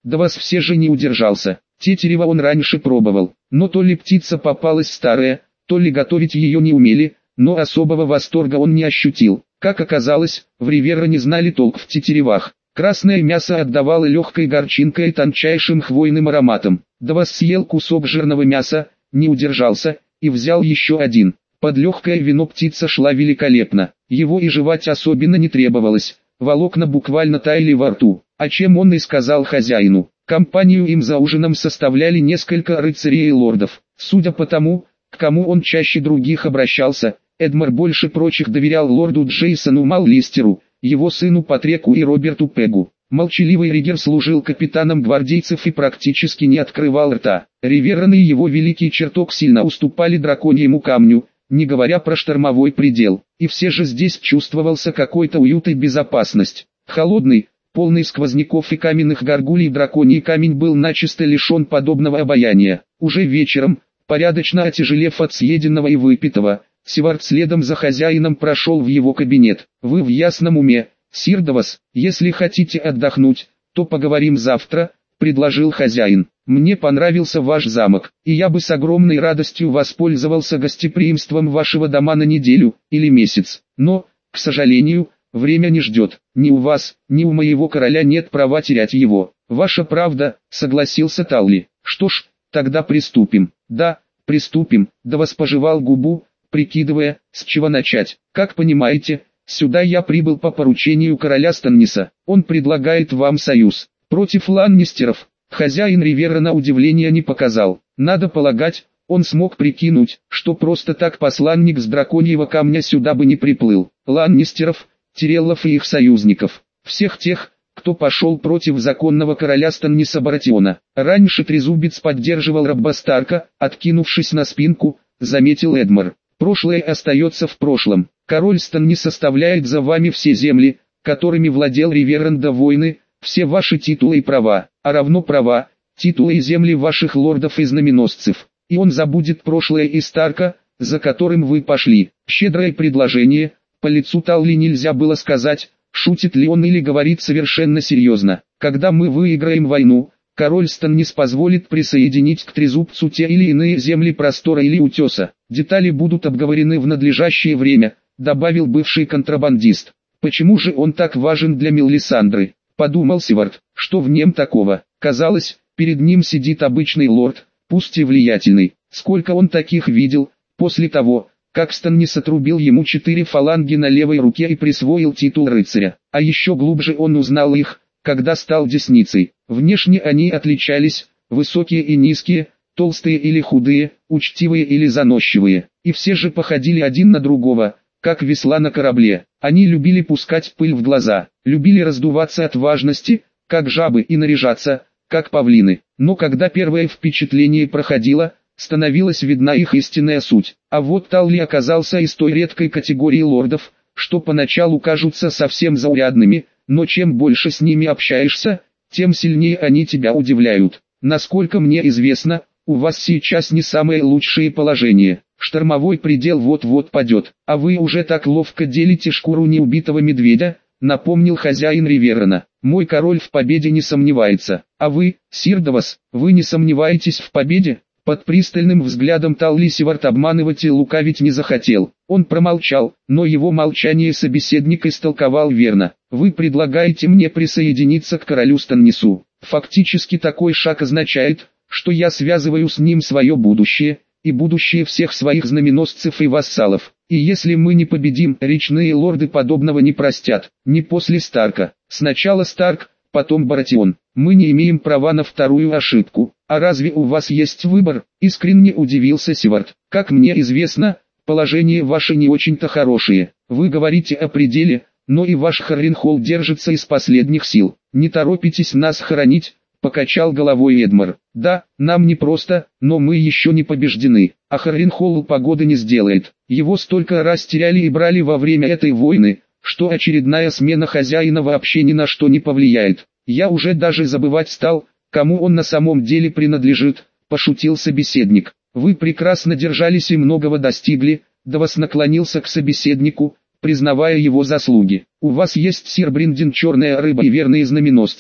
да вас все же не удержался. Тетерева он раньше пробовал, но то ли птица попалась старая, то ли готовить ее не умели, но особого восторга он не ощутил. Как оказалось, в Ривера не знали толк в тетеревах. Красное мясо отдавало легкой горчинкой и тончайшим хвойным ароматом. Да вас съел кусок жирного мяса, не удержался, и взял еще один. Под легкое вино птица шла великолепно. Его и жевать особенно не требовалось. Волокна буквально таяли во рту, о чем он и сказал хозяину. Компанию им за ужином составляли несколько рыцарей и лордов. Судя по тому, к кому он чаще других обращался, Эдмар больше прочих доверял лорду Джейсону Маллистеру, его сыну Патреку и Роберту Пегу. Молчаливый Ригер служил капитаном гвардейцев и практически не открывал рта. Риверан и его великий чертог сильно уступали драконьему камню, не говоря про штормовой предел. И все же здесь чувствовался какой-то уют и безопасность. Холодный, полный сквозняков и каменных горгулей драконий камень был начисто лишен подобного обаяния. Уже вечером, порядочно отяжелев от съеденного и выпитого, Севард следом за хозяином прошел в его кабинет. «Вы в ясном уме, сир Давас, если хотите отдохнуть, то поговорим завтра», — предложил хозяин. «Мне понравился ваш замок, и я бы с огромной радостью воспользовался гостеприимством вашего дома на неделю или месяц. Но, к сожалению, время не ждет. Ни у вас, ни у моего короля нет права терять его». «Ваша правда», — согласился Талли. «Что ж, тогда приступим». «Да, приступим», — Давас пожевал губу, прикидывая, с чего начать. «Как понимаете, сюда я прибыл по поручению короля Станниса. Он предлагает вам союз против ланнистеров». Хозяин Ривера на удивление не показал. Надо полагать, он смог прикинуть, что просто так посланник с драконьего камня сюда бы не приплыл. Ланнистеров, Тиреллов и их союзников. Всех тех, кто пошел против законного короля Станниса Баратиона. Раньше Трезубец поддерживал Робба Старка, откинувшись на спинку, заметил Эдмар. Прошлое остается в прошлом. Король Станнис составляет за вами все земли, которыми владел Риверан до войны, все ваши титулы и права, а равно права, титулы и земли ваших лордов и знаменосцев. И он забудет прошлое и Старка, за которым вы пошли. Щедрое предложение, по лицу Талли нельзя было сказать, шутит ли он или говорит совершенно серьезно. Когда мы выиграем войну, король Станнис позволит присоединить к Трезубцу те или иные земли простора или утеса. Детали будут обговорены в надлежащее время, добавил бывший контрабандист. Почему же он так важен для Мелисандры? Подумал Севард, что в нем такого. Казалось, перед ним сидит обычный лорд, пусть и влиятельный. Сколько он таких видел, после того, как Станнис отрубил ему 4 фаланги на левой руке и присвоил титул рыцаря. А еще глубже он узнал их, когда стал десницей. Внешне они отличались, высокие и низкие, толстые или худые, учтивые или заносчивые. И все же походили один на другого, как весла на корабле. Они любили пускать пыль в глаза, любили раздуваться от важности, как жабы, и наряжаться, как павлины. Но когда первое впечатление проходило, становилась видна их истинная суть. А вот Талли оказался из той редкой категории лордов, что поначалу кажутся совсем заурядными, но чем больше с ними общаешься, тем сильнее они тебя удивляют. Насколько мне известно, у вас сейчас не самое лучшее положение. Штормовой предел вот-вот падет, а вы уже так ловко делите шкуру неубитого медведя, напомнил хозяин Риверана. Мой король в победе не сомневается, а вы, сир Давас, вы не сомневаетесь в победе? Под пристальным взглядом Талли Севард обманывать и лукавить не захотел. Он промолчал, но его молчание собеседник истолковал верно. Вы предлагаете мне присоединиться к королю Станнису. Фактически такой шаг означает, что я связываю с ним свое будущее, и будущее всех своих знаменосцев и вассалов. И если мы не победим, речные лорды подобного не простят. Не после Старка. Сначала Старк, потом Баратион. Мы не имеем права на вторую ошибку. А разве у вас есть выбор? Искренне удивился Севард. Как мне известно, положение ваше не очень-то хорошее. Вы говорите о пределе, но и ваш Харренхолл держится из последних сил. Не торопитесь нас хоронить, покачал головой Эдмар. Да, нам непросто, но мы еще не побеждены. А Харренхолл погоды не сделает. Его столько раз теряли и брали во время этой войны, что очередная смена хозяина вообще ни на что не повлияет. Я уже даже забывать стал, кому он на самом деле принадлежит, пошутил собеседник. Вы прекрасно держались и многого достигли, Давас наклонился к собеседнику, признавая его заслуги. У вас есть сир Бриндин черная рыба и верные знаменосцы,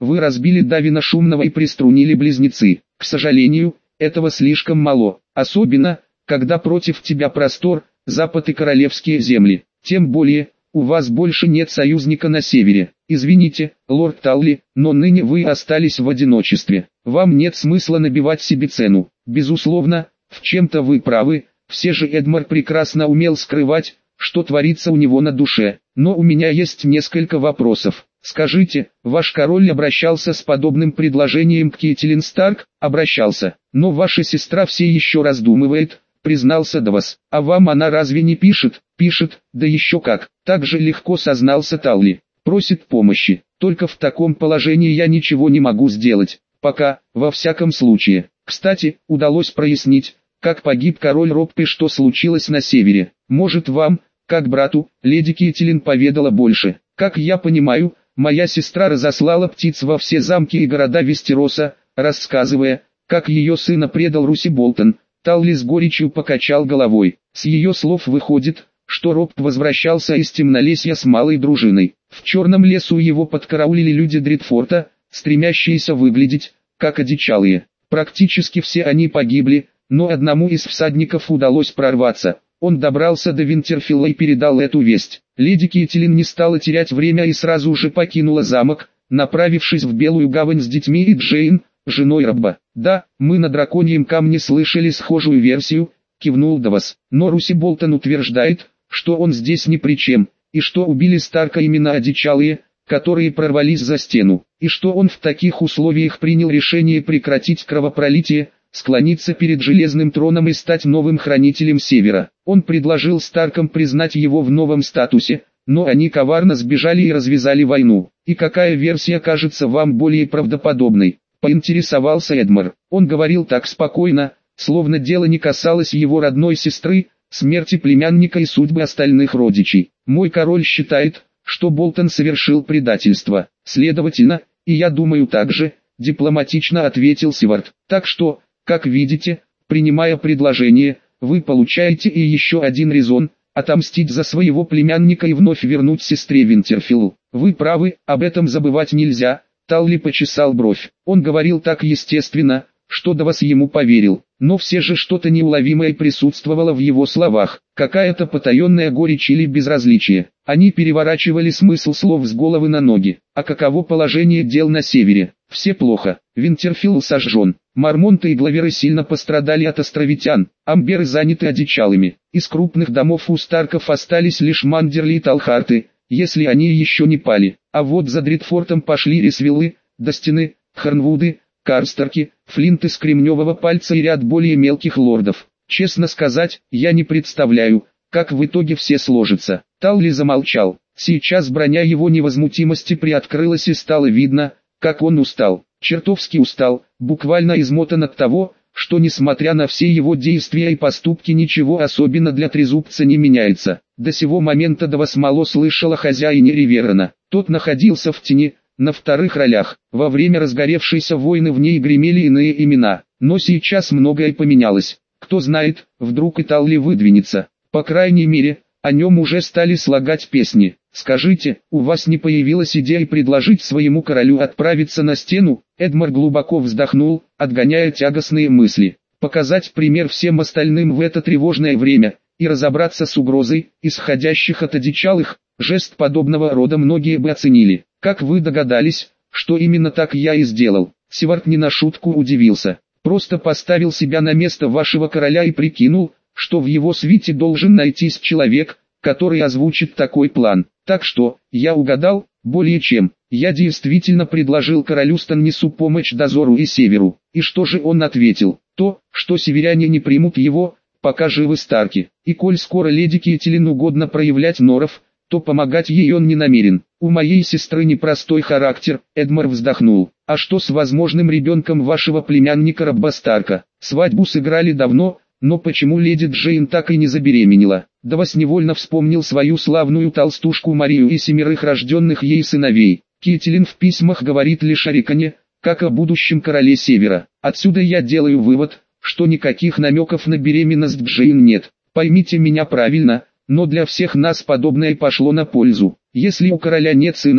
Вы разбили Давина Шумного и приструнили близнецы. К сожалению, этого слишком мало, особенно, когда против тебя простор, запад и королевские земли. Тем более, у вас больше нет союзника на севере. Извините, лорд Талли, но ныне вы остались в одиночестве. Вам нет смысла набивать себе цену. Безусловно, в чем-то вы правы, все же Эдмар прекрасно умел скрывать, что творится у него на душе. Но у меня есть несколько вопросов. Скажите, ваш король обращался с подобным предложением к Кейтлин Старк? Обращался. Но ваша сестра все еще раздумывает, признался Давос. А вам она разве не пишет? Пишет, да еще как. Так же легко сознался Талли. Просит помощи. Только в таком положении я ничего не могу сделать. Пока, во всяком случае. Кстати, удалось прояснить, как погиб король Роб и что случилось на севере. Может вам, как брату, леди Кейтлин поведала больше. Как я понимаю, моя сестра разослала птиц во все замки и города Вестероса, рассказывая, как ее сына предал Руси Болтон. Талли с горечью покачал головой. С ее слов выходит, что Роб возвращался из темнолесья с малой дружиной. В Черном лесу его подкараулили люди Дритфорта, стремящиеся выглядеть, как одичалые. Практически все они погибли, но одному из всадников удалось прорваться. Он добрался до Винтерфилла и передал эту весть. Леди Кейтлин не стала терять время и сразу же покинула замок, направившись в Белую гавань с детьми и Джейн, женой Робба. «Да, мы на Драконьем камне слышали схожую версию», — кивнул Давос. «Но Руси Болтон утверждает, что он здесь ни при чем, и что убили Старка именно одичалые, которые прорвались за стену, и что он в таких условиях принял решение прекратить кровопролитие, склониться перед Железным троном и стать новым хранителем Севера. Он предложил Старкам признать его в новом статусе, но они коварно сбежали и развязали войну. И какая версия кажется вам более правдоподобной?» — поинтересовался Эдмар. Он говорил так спокойно, словно дело не касалось его родной сестры, смерти племянника и судьбы остальных родичей. «Мой король считает, что Болтон совершил предательство. Следовательно, и я думаю так же», — дипломатично ответил Сивард. «Так что, как видите, принимая предложение, вы получаете и еще один резон — отомстить за своего племянника и вновь вернуть сестре Винтерфилл. Вы правы, об этом забывать нельзя». Талли почесал бровь. Он говорил так естественно, что Давос ему поверил, но все же что-то неуловимое присутствовало в его словах, какая-то потаенная горечь или безразличие. Они переворачивали смысл слов с головы на ноги. А каково положение дел на севере? Все плохо. Винтерфилл сожжен. Мормонты и Главеры сильно пострадали от островитян. Амберы заняты одичалыми. Из крупных домов у Старков остались лишь Мандерли и Талхарты, если они еще не пали. А вот за Дритфортом пошли Рисвиллы, Достины, Хорнвуды, Карстерки, Флинты с Кремневого пальца и ряд более мелких лордов. Честно сказать, я не представляю, как в итоге все сложится. Талли замолчал. Сейчас броня его невозмутимости приоткрылась и стало видно, как он устал. Чертовски устал, буквально измотан от того, что несмотря на все его действия и поступки ничего особенно для трезубца не меняется. До сего момента Давос мало слышал о хозяине Риверона. Тот находился в тени, на вторых ролях. Во время разгоревшейся войны в ней гремели иные имена. Но сейчас многое поменялось. Кто знает, вдруг и Талли выдвинется. По крайней мере, о нем уже стали слагать песни. «Скажите, у вас не появилась идея предложить своему королю отправиться на стену?» Эдмар глубоко вздохнул, отгоняя тягостные мысли. «Показать пример всем остальным в это тревожное время, и разобраться с угрозой, исходящих от одичалых, жест подобного рода многие бы оценили. Как вы догадались, что именно так я и сделал?» Сивард не на шутку удивился. «Просто поставил себя на место вашего короля и прикинул, что в его свите должен найтись человек, который озвучит такой план. Так что, я угадал, более чем. Я действительно предложил королю Станнису помощь дозору и северу. И что же он ответил? То, что северяне не примут его, пока живы Старки. И коль скоро леди Кейтлин угодно проявлять норов, то помогать ей он не намерен. У моей сестры непростой характер», — Эдмар вздохнул. «А что с возможным ребенком вашего племянника Робба Старка? Свадьбу сыграли давно, но почему леди Джейн так и не забеременела?» Давос невольно вспомнил свою славную толстушку Марию и 7 рожденных ей сыновей. Кейтлин в письмах говорит лишь о Риконе, как о будущем короле Севера. Отсюда я делаю вывод, что никаких намеков на беременность Джейн нет. Поймите меня правильно, но для всех нас подобное пошло на пользу. Если у короля нет сына,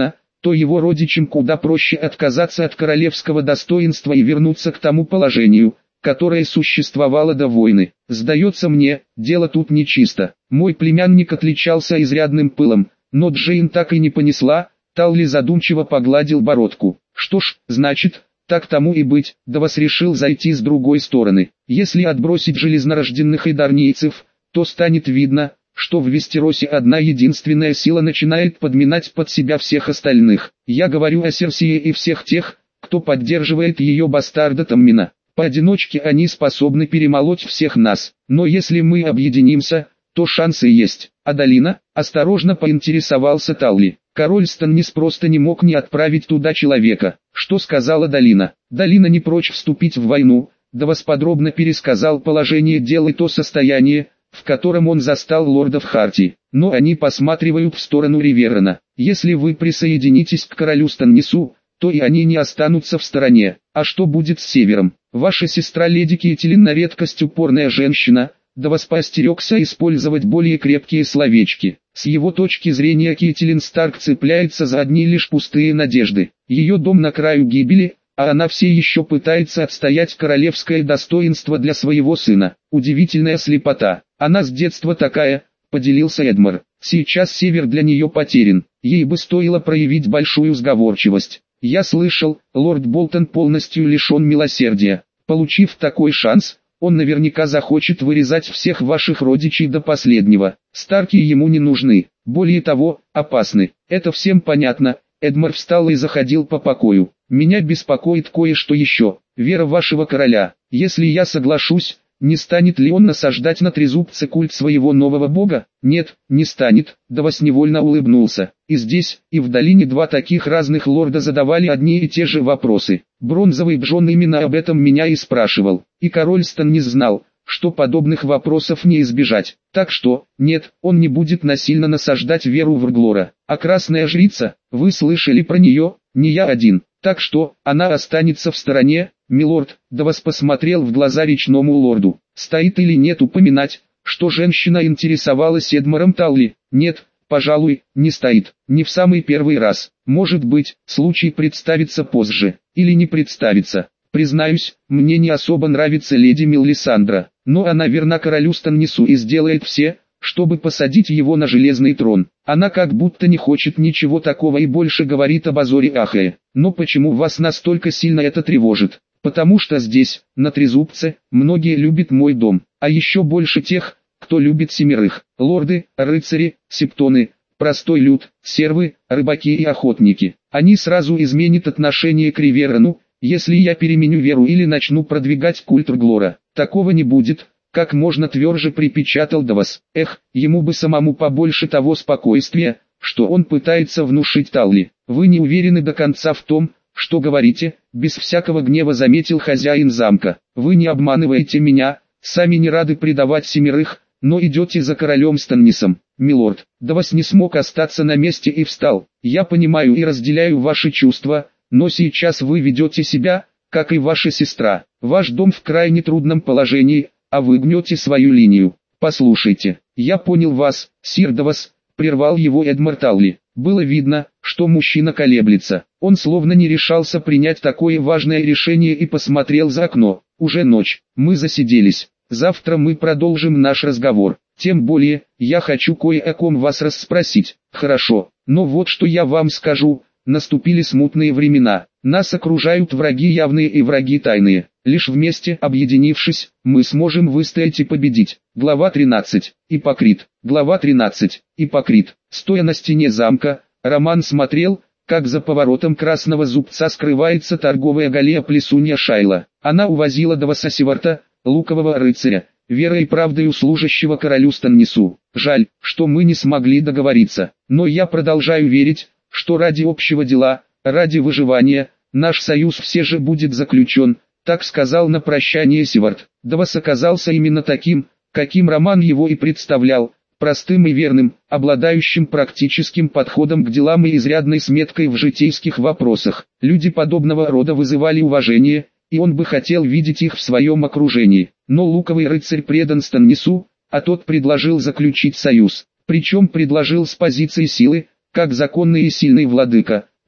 то его родичам куда проще отказаться от королевского достоинства и вернуться к тому положению, которое существовало до войны. Сдается мне, дело тут нечисто. Мой племянник отличался изрядным пылом, но Джейн так и не понесла. Талли задумчиво погладил бородку. Что ж, значит, так тому и быть, Давос решил зайти с другой стороны. Если отбросить железнорожденных идарнийцев, то станет видно, что в Вестеросе одна единственная сила начинает подминать под себя всех остальных. Я говорю о Серсии и всех тех, кто поддерживает ее бастарда Таммина. Поодиночке они способны перемолоть всех нас, но если мы объединимся, то шансы есть. А долина? Осторожно поинтересовался Талли. Король Станнис просто не мог не отправить туда человека. Что сказала долина? Долина не прочь вступить в войну. Давос подробно пересказал положение дел и то состояние, в котором он застал лордов Харти. Но они посматривают в сторону Риверрена. Если вы присоединитесь к королю Станнису, то и они не останутся в стороне. А что будет с севером? Ваша сестра леди Кейтилин на редкость упорная женщина. Давос поостерегся использовать более крепкие словечки. С его точки зрения Кейтилин Старк цепляется за одни лишь пустые надежды. Ее дом на краю гибели, а она все еще пытается отстоять королевское достоинство для своего сына. Удивительная слепота. Она с детства такая, поделился Эдмар. Сейчас север для нее потерян. Ей бы стоило проявить большую сговорчивость. Я слышал, лорд Болтон полностью лишен милосердия. Получив такой шанс, он наверняка захочет вырезать всех ваших родичей до последнего. Старки ему не нужны, более того, опасны. Это всем понятно. Эдмар встал и заходил по покою. Меня беспокоит кое-что еще. Вера вашего короля. Если я соглашусь, не станет ли он насаждать на трезубце культ своего нового бога? Нет, не станет. Давос невольно улыбнулся. И здесь, и в долине два таких разных лорда задавали одни и те же вопросы. Бронзовый Джон именно об этом меня и спрашивал. И король Станнис знал, что подобных вопросов не избежать. Так что, нет, он не будет насильно насаждать веру в Рглора. А красная жрица, вы слышали про нее? Не я один. Так что, она останется в стороне, милорд. Давос посмотрел в глаза речному лорду. Стоит или нет упоминать, что женщина интересовалась Эдмаром Талли? Нет, пожалуй, не стоит. Не в самый первый раз. Может быть, случай представится позже. Или не представится. Признаюсь, мне не особо нравится леди Мелисандра, но она верна королю Станнису и сделает все, чтобы посадить его на железный трон. Она как будто не хочет ничего такого и больше говорит об Азоре Ахае. Но почему вас настолько сильно это тревожит? Потому что здесь, на Трезубце, многие любят мой дом, а еще больше тех, кто любит семерых. Лорды, рыцари, септоны, простой люд, сервы, рыбаки и охотники. Они сразу изменят отношение к Риверрену, если я переменю веру или начну продвигать культ Рглора. Такого не будет. Как можно тверже припечатал Давос. Эх, ему бы самому побольше того спокойствия, что он пытается внушить Талли. Вы не уверены до конца в том, что говорите, без всякого гнева заметил хозяин замка. Вы не обманываете меня, сами не рады предавать семерых, но идете за королем Станнисом. Милорд, Давос не смог остаться на месте и встал. Я понимаю и разделяю ваши чувства, но сейчас вы ведете себя, как и ваша сестра. Ваш дом в крайне трудном положении, а вы гнете свою линию. Послушайте, я понял вас, сир Давос, прервал его Эдмар Талли. Было видно, что мужчина колеблется. Он словно не решался принять такое важное решение и посмотрел за окно. Уже ночь, мы засиделись. Завтра мы продолжим наш разговор. Тем более, я хочу кое о ком вас расспросить. Хорошо, но вот что я вам скажу. Наступили смутные времена. Нас окружают враги явные и враги тайные. Лишь вместе, объединившись, мы сможем выстоять и победить. Глава 13. Ипокрит. Глава 13. Ипокрит. Стоя на стене замка, Роман смотрел, как за поворотом красного зубца скрывается торговая галея плесунья Шайла. Она увозила Давоса Севарта, лукового рыцаря, верой и правдою служащего королю Станнису. Жаль, что мы не смогли договориться, но я продолжаю верить, что ради общего дела, ради выживания, наш союз все же будет заключен, так сказал на прощание Севарт. Давос оказался именно таким, каким Роман его и представлял, простым и верным, обладающим практическим подходом к делам и изрядной сметкой в житейских вопросах. Люди подобного рода вызывали уважение, и он бы хотел видеть их в своем окружении. Но луковый рыцарь предан Станнису, а тот предложил заключить союз. Причем предложил с позиции силы, как законный и сильный владыка,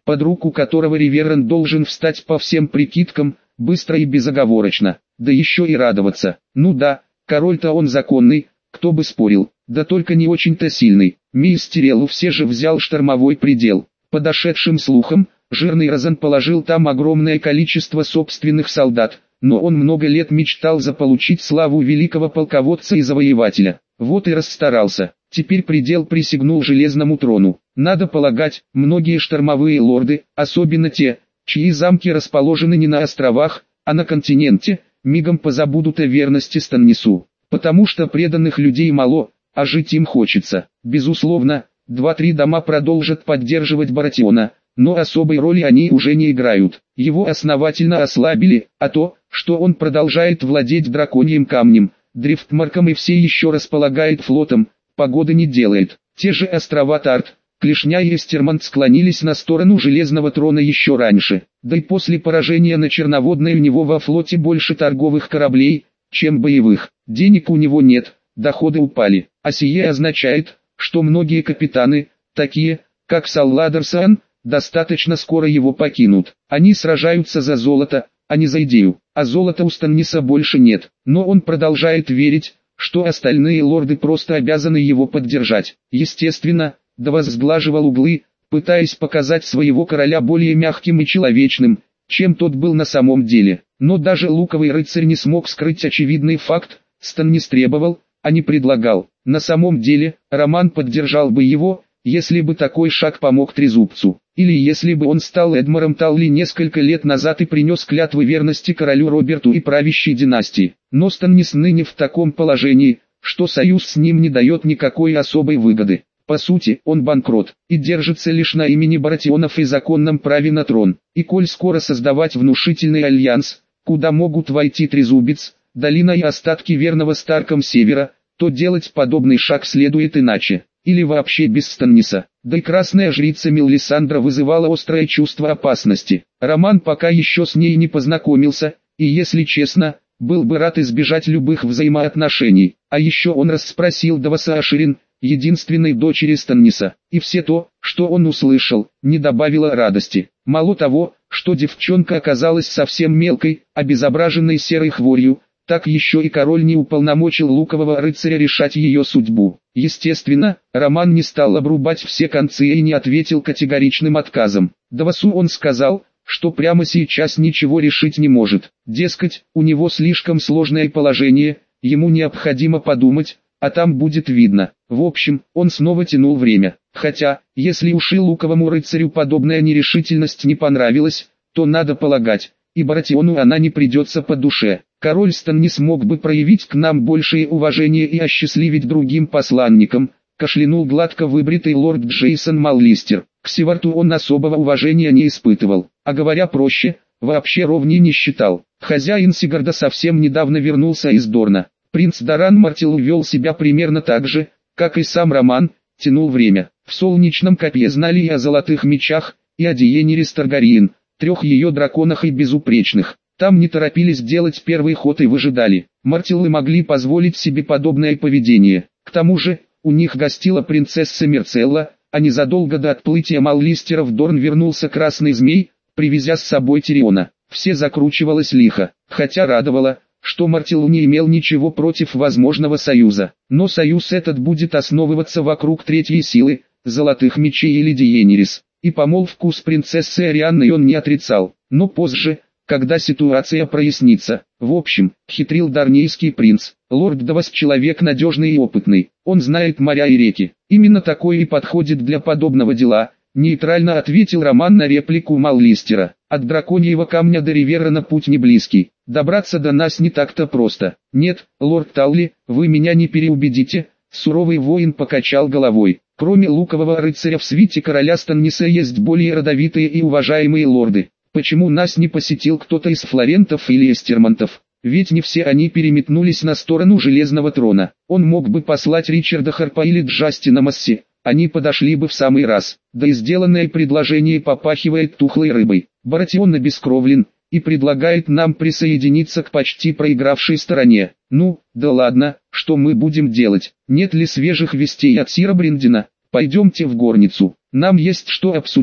под руку которого Риверрен должен встать по всем прикидкам, быстро и безоговорочно, да еще и радоваться. Ну да, король-то он законный, кто бы спорил, да только не очень-то сильный. Мисс Тиреллу все же взял штормовой предел. По дошедшим слухам, жирный Розен положил там огромное количество собственных солдат, но он много лет мечтал заполучить славу великого полководца и завоевателя. Вот и расстарался. Теперь предел присягнул железному трону. Надо полагать, многие штормовые лорды, особенно те, чьи замки расположены не на островах, а на континенте, мигом позабудут о верности Станнису. Потому что преданных людей мало, а жить им хочется. Безусловно, 2-3 дома продолжат поддерживать Баратиона, но особой роли они уже не играют. Его основательно ослабили, а то, что он продолжает владеть драконьим камнем, Дрифтмарком и все еще располагает флотом, погоды не делает. Те же острова Тарт, Клешня и Эстермонт склонились на сторону Железного трона еще раньше. Да и после поражения на Черноводной у него во флоте больше торговых кораблей, чем боевых. Денег у него нет, доходы упали. А сие означает, что многие капитаны, такие, как Салладерсан, достаточно скоро его покинут. Они сражаются за золото, а не за идею. А золота у Станниса больше нет. Но он продолжает верить, что остальные лорды просто обязаны его поддержать. Естественно, Давос сглаживал углы, пытаясь показать своего короля более мягким и человечным, чем тот был на самом деле. Но даже луковый рыцарь не смог скрыть очевидный факт: Станнис требовал, а не предлагал. На самом деле, Роман поддержал бы его, если бы такой шаг помог Трезубцу. Или если бы он стал Эдмаром Талли несколько лет назад и принес клятвы верности королю Роберту и правящей династии. Но Станнис ныне в таком положении, что союз с ним не дает никакой особой выгоды. По сути, он банкрот, и держится лишь на имени Баратионов и законном праве на трон. И коль скоро создавать внушительный альянс, куда могут войти Трезубец, Долина и остатки верного Старкам Севера, то делать подобный шаг следует иначе, или вообще без Станниса. Да и красная жрица Мелисандра вызывала острое чувство опасности. Роман пока еще с ней не познакомился, и если честно, был бы рад избежать любых взаимоотношений. А еще он расспросил Давоса о Ширин, единственной дочери Станниса, и все то, что он услышал, не добавило радости. Мало того, что девчонка оказалась совсем мелкой, обезображенной серой хворью, так еще и король не уполномочил лукового рыцаря решать ее судьбу. Естественно, Роман не стал обрубать все концы и не ответил категоричным отказом. Давосу он сказал, что прямо сейчас ничего решить не может. Дескать, у него слишком сложное положение, ему необходимо подумать, а там будет видно. В общем, он снова тянул время. Хотя, если уж и луковому рыцарю подобная нерешительность не понравилась, то надо полагать, и Баратиону она не придется по душе. Король Станнис мог бы проявить к нам большее уважение и осчастливить другим посланникам, кашлянул гладко выбритый лорд Джейсон Маллистер. К Севарту он особого уважения не испытывал, а говоря проще, вообще ровней не считал. Хозяин Сигарда совсем недавно вернулся из Дорна. Принц Даран Мартил вел себя примерно так же, как и сам Роман, тянул время. В Солнечном копье знали и о золотых мечах, и о Диенерис Таргариен, 3 ее драконах и безупречных. Там не торопились делать первый ход и выжидали. Мартилы могли позволить себе подобное поведение. К тому же, у них гостила принцесса Мерцелла, а незадолго до отплытия Маллистера в Дорн вернулся Красный Змей, привезя с собой Тириона. Все закручивалось лихо, хотя радовало, что Мартилу не имел ничего против возможного союза. Но союз этот будет основываться вокруг третьей силы, золотых мечей или Диенерис. И помолвку с принцессой Арианной он не отрицал. Но позже, когда ситуация прояснится. В общем, хитрил дарнийский принц. Лорд Давос человек надежный и опытный. Он знает моря и реки. Именно такой и подходит для подобного дела. Нейтрально ответил Роман на реплику Маллистера. От драконьего камня до Риверрена путь не близкий. Добраться до нас не так-то просто. Нет, лорд Талли, вы меня не переубедите. Суровый воин покачал головой. Кроме лукового рыцаря в свите короля Станниса есть более родовитые и уважаемые лорды. Почему нас не посетил кто-то из Флорентов или Эстермонтов? Ведь не все они переметнулись на сторону Железного трона. Он мог бы послать Ричарда Харпа или Джастина Масси. Они подошли бы в самый раз. Да и сделанное предложение попахивает тухлой рыбой. Баратион обескровлен и предлагает нам присоединиться к почти проигравшей стороне. Ну, да ладно, что мы будем делать? Нет ли свежих вестей от сира Бриндина? Пойдемте в горницу. Нам есть что обсудить.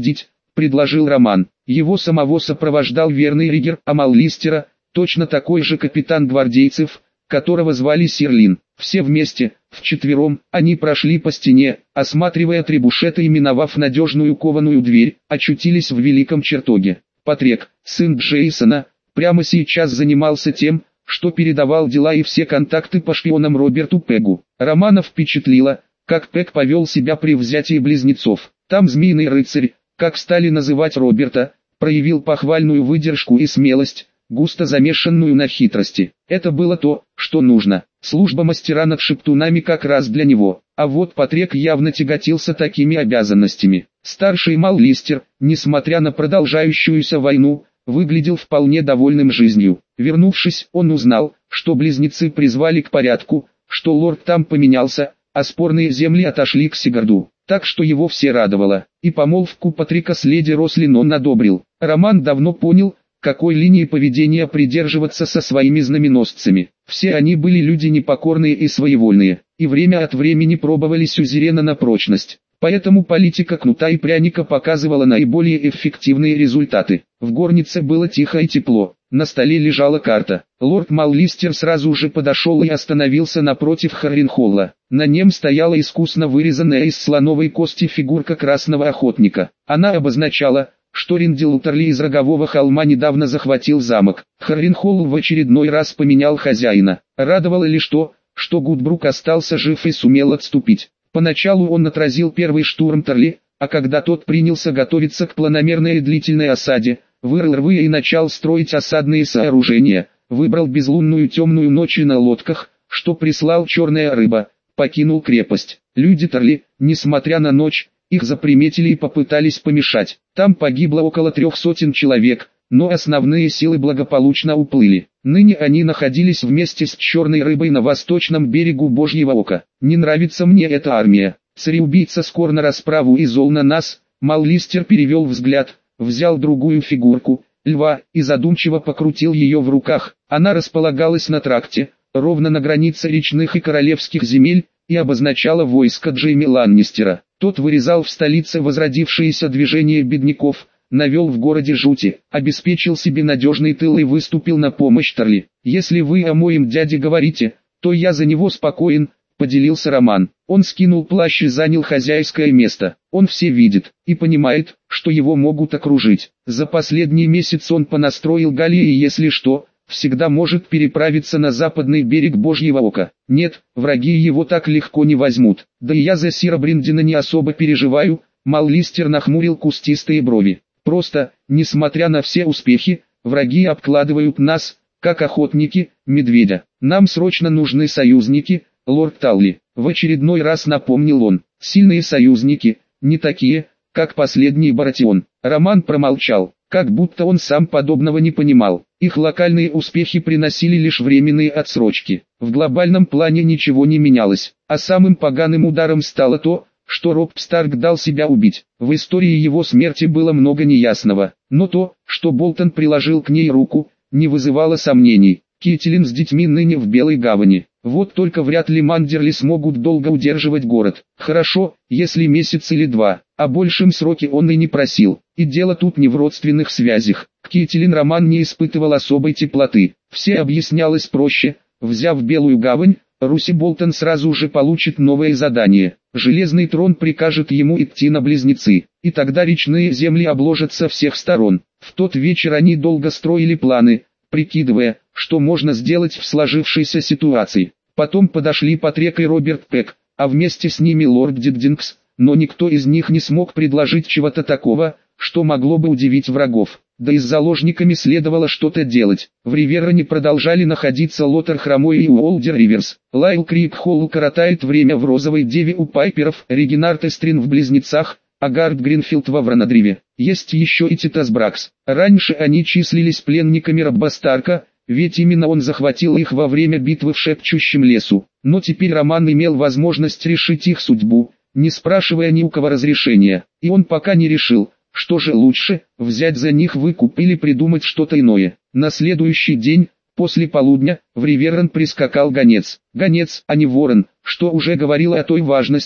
предложил Роман. Его самого сопровождал верный Ригер Амаллистера, точно такой же капитан гвардейцев, которого звали Сирлин. Все вместе, вчетвером, они прошли по стене, осматривая требушеты и миновав надежную кованую дверь, очутились в великом чертоге. Патрик, сын Джейсона, прямо сейчас занимался тем, что передавал дела и все контакты по шпионам Роберту Пегу. Романа впечатлило, как Пег повел себя при взятии близнецов. Там Змеиный рыцарь, как стали называть Роберта, проявил похвальную выдержку и смелость, густо замешанную на хитрости. Это было то, что нужно. Служба мастера над шептунами как раз для него. А вот Патрик явно тяготился такими обязанностями. Старший Маллистер, несмотря на продолжающуюся войну, выглядел вполне довольным жизнью. Вернувшись, он узнал, что близнецы призвали к порядку, что лорд там поменялся, а спорные земли отошли к Сигарду. Так что его все радовало. И помолвку Патрика с леди Рослин он одобрил. Роман давно понял, какой линии поведения придерживаться со своими знаменосцами. Все они были люди непокорные и своевольные, и время от времени пробовали сюзерена на прочность. Поэтому политика кнута и пряника показывала наиболее эффективные результаты. В горнице было тихо и тепло. На столе лежала карта. Лорд Маллистер сразу же подошел и остановился напротив Харренхолла. На нем стояла искусно вырезанная из слоновой кости фигурка красного охотника. Она обозначала, что Риндил Утерли из Рогового холма недавно захватил замок. Харренхолл в очередной раз поменял хозяина. Радовало лишь то, что Гудбрук остался жив и сумел отступить. Поначалу он отразил первый штурм Терли, а когда тот принялся готовиться к планомерной и длительной осаде, вырыл рвы и начал строить осадные сооружения, выбрал безлунную темную ночь и на лодках, что прислал черная рыба, покинул крепость. Люди Терли, несмотря на ночь, их заприметили и попытались помешать. Там погибло около 300 человек, но основные силы благополучно уплыли. Ныне они находились вместе с черной рыбой на восточном берегу Божьего Ока. Не нравится мне эта армия. Цареубийца скоро на расправу и зол на нас. Маллистер перевел взгляд, взял другую фигурку, льва, и задумчиво покрутил ее в руках. Она располагалась на тракте, ровно на границе речных и королевских земель, и обозначала войско Джейми Ланнистера. Тот вырезал в столице возродившееся движение бедняков, навел в городе жути, обеспечил себе надежный тыл и выступил на помощь Терли. «Если вы о моем дяде говорите, то я за него спокоен», — поделился Роман. Он скинул плащ и занял хозяйское место. Он все видит и понимает, что его могут окружить. За последний месяц он понастроил галеи и если что, всегда может переправиться на западный берег Божьего Ока. Нет, враги его так легко не возьмут. Да и я за сира Бриндина не особо переживаю. Маллистер нахмурил кустистые брови. Просто, несмотря на все успехи, враги обкладывают нас, как охотники, медведя. Нам срочно нужны союзники, лорд Талли. В очередной раз напомнил он. Сильные союзники, не такие, как последний Баратион. Роман промолчал, как будто он сам подобного не понимал. Их локальные успехи приносили лишь временные отсрочки. В глобальном плане ничего не менялось. А самым поганым ударом стало то, что Роб Старк дал себя убить. В истории его смерти было много неясного, но то, что Болтон приложил к ней руку, не вызывало сомнений. Кителин с детьми ныне в Белой Гавани. Вот только вряд ли Мандерли смогут долго удерживать город. Хорошо, если месяц или два, о большем сроке он и не просил. И дело тут не в родственных связях. К Кителин Роман не испытывал особой теплоты. Все объяснялось проще. Взяв Белую Гавань, Руси Болтон сразу же получит новое задание. Железный трон прикажет ему идти на Близнецы, и тогда речные земли обложат со всех сторон. В тот вечер они долго строили планы, прикидывая, что можно сделать в сложившейся ситуации. Потом подошли Патрик и Роберт Пек, а вместе с ними лорд Диддингс, но никто из них не смог предложить чего-то такого, что могло бы удивить врагов. Да и с заложниками следовало что-то делать. В Ривероне продолжали находиться Лотар Хромой и Уолдер Риверс. Лайл Крикхолл коротает время в Розовой Деве у Пайперов, Регинард Эстрин в Близнецах, а Гард Гринфилд во Вранодриве. Есть еще и Титас Бракс. Раньше они числились пленниками Робба Старка, ведь именно он захватил их во время битвы в Шепчущем лесу. Но теперь Роман имел возможность решить их судьбу, не спрашивая ни у кого разрешения. И он пока не решил, что же лучше, взять за них выкуп или придумать что-то иное. На следующий день, после полудня, в Риверон прискакал гонец. Гонец, а не ворон, что уже говорило о той важности,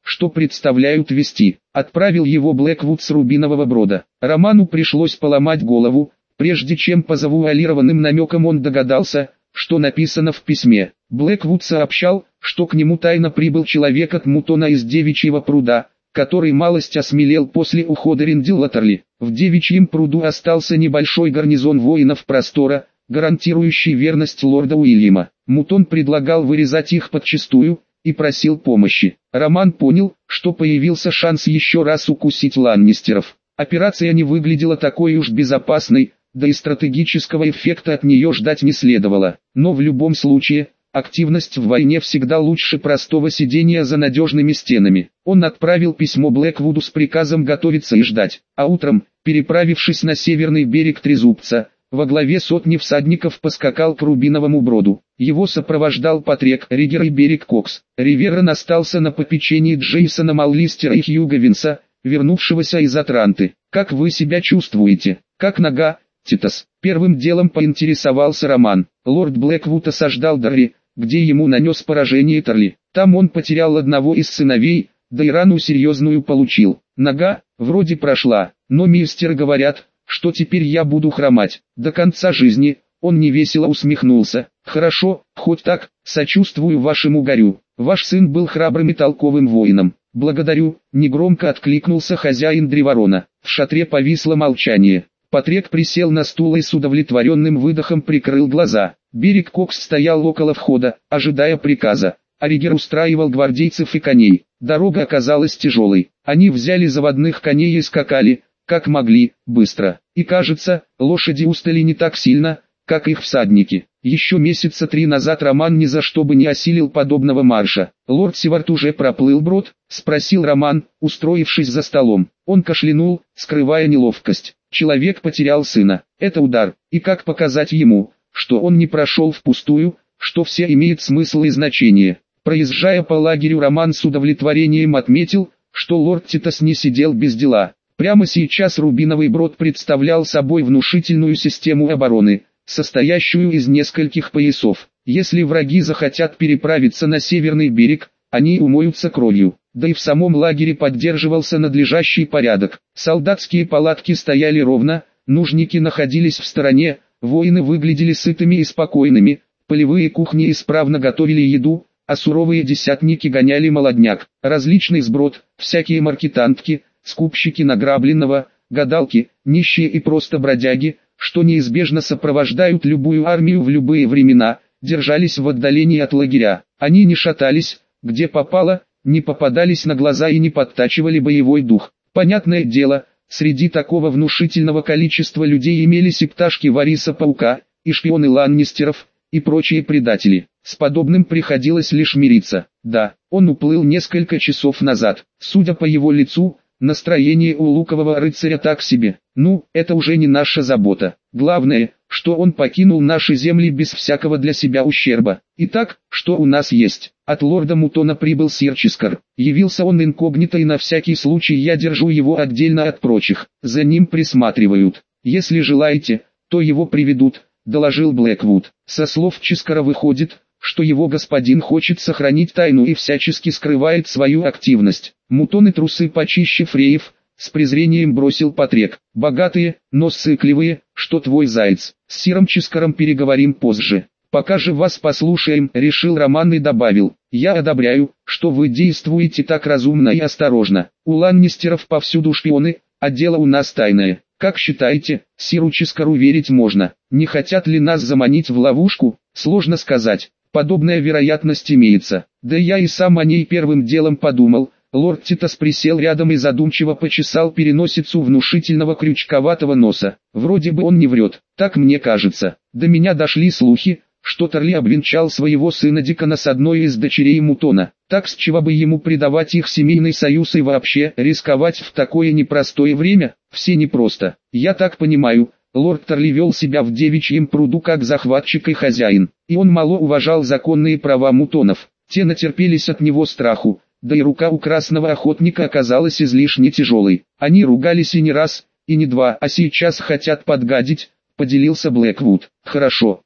что представляют вести. Отправил его Блэквуд с Рубинового Брода. Роману пришлось поломать голову, прежде чем по завуалированным намекам он догадался, что написано в письме. Блэквуд сообщал, что к нему тайно прибыл человек от Мутона из Девичьего пруда, который малость осмелел после ухода Ринделлатерли. В Девичьем пруду остался небольшой гарнизон воинов простора, гарантирующий верность лорда Уильяма. Мутон предлагал вырезать их подчистую и просил помощи. Роман понял, что появился шанс еще раз укусить ланнистеров. Операция не выглядела такой уж безопасной, да и стратегического эффекта от нее ждать не следовало. Но в любом случае, активность в войне всегда лучше простого сидения за надежными стенами. Он отправил письмо Блэквуду с приказом готовиться и ждать, а утром, переправившись на северный берег Трезубца, во главе сотни всадников поскакал к Рубиновому Броду. Его сопровождал Патрек Ригер и Берик Кокс. Риверрон остался на попечении Джейсона Маллистера и Хьюга Винса, вернувшегося из Атранты. «Как вы себя чувствуете? Как нога, Титас?» Первым делом поинтересовался Роман. Лорд Блэквуд осаждал Дарри, где ему нанес поражение Тарли. Там он потерял одного из сыновей, да и рану серьезную получил. Нога, вроде прошла, но мистеры говорят, что теперь я буду хромать до конца жизни. Он невесело усмехнулся. «Хорошо, хоть так, сочувствую вашему горю. Ваш сын был храбрым и толковым воином». «Благодарю», — негромко откликнулся хозяин Древарона. В шатре повисло молчание. Патрек присел на стул и с удовлетворенным выдохом прикрыл глаза. Берик Кокс стоял около входа, ожидая приказа, а Ригер устраивал гвардейцев и коней. Дорога оказалась тяжелой. Они взяли заводных коней и скакали, как могли, быстро. И кажется, лошади устали не так сильно, как их всадники. Еще месяца 3 назад Роман ни за что бы не осилил подобного марша. «Лорд Сивард уже проплыл брод?» — спросил Роман, устроившись за столом. Он кашлянул, скрывая неловкость. Человек потерял сына. Это удар. И как показать ему, что он не прошел впустую, что все имеет смысл и значение? Проезжая по лагерю, Роман с удовлетворением отметил, что лорд Титас не сидел без дела. Прямо сейчас Рубиновый Брод представлял собой внушительную систему обороны, состоящую из нескольких поясов. Если враги захотят переправиться на северный берег, они умоются кровью. Да и в самом лагере поддерживался надлежащий порядок. Солдатские палатки стояли ровно, нужники находились в стороне, воины выглядели сытыми и спокойными, полевые кухни исправно готовили еду, а суровые десятники гоняли молодняк. Различный сброд, всякие маркетантки, скупщики награбленного, гадалки, нищие и просто бродяги, что неизбежно сопровождают любую армию в любые времена, держались в отдалении от лагеря. Они не шатались, где попало, не попадались на глаза и не подтачивали боевой дух. Понятное дело, среди такого внушительного количества людей имелись и пташки Вариса-паука, и шпионы Ланнистеров, и прочие предатели. С подобным приходилось лишь мириться. Да, он уплыл несколько часов назад. Судя по его лицу, настроение у лукового рыцаря так себе. Ну, это уже не наша забота. Главное, что он покинул наши земли без всякого для себя ущерба. Итак, что у нас есть? От лорда Мутона прибыл сир Чискар. Явился он инкогнито, и на всякий случай я держу его отдельно от прочих. За ним присматривают. Если желаете, то его приведут, доложил Блэквуд. Со слов Чискара выходит, что его господин хочет сохранить тайну и всячески скрывает свою активность. Мутоны трусы почище фреев, с презрением бросил Патрек. Богатые, но ссыкливые, что твой заяц. С сиром Чискаром переговорим позже. Пока же вас послушаем, решил Роман и добавил. Я одобряю, что вы действуете так разумно и осторожно. У Ланнистеров повсюду шпионы, а дело у нас тайное. Как считаете, сиру Чискару верить можно? Не хотят ли нас заманить в ловушку? Сложно сказать. Подобная вероятность имеется. Да я и сам о ней первым делом подумал. Лорд Титас присел рядом и задумчиво почесал переносицу внушительного крючковатого носа. Вроде бы он не врет, так мне кажется. До меня дошли слухи, что Тарли обвенчал своего сына Дикона с одной из дочерей Мутона. Так с чего бы ему предавать их семейный союз и вообще рисковать в такое непростое время? Все непросто. Я так понимаю, лорд Тарли вел себя в Девичьем пруду как захватчик и хозяин, и он мало уважал законные права Мутонов. Те натерпелись от него страху, да и рука у красного охотника оказалась излишне тяжелой. Они ругались и не раз, и не два, а сейчас хотят подгадить, поделился Блэквуд. Хорошо,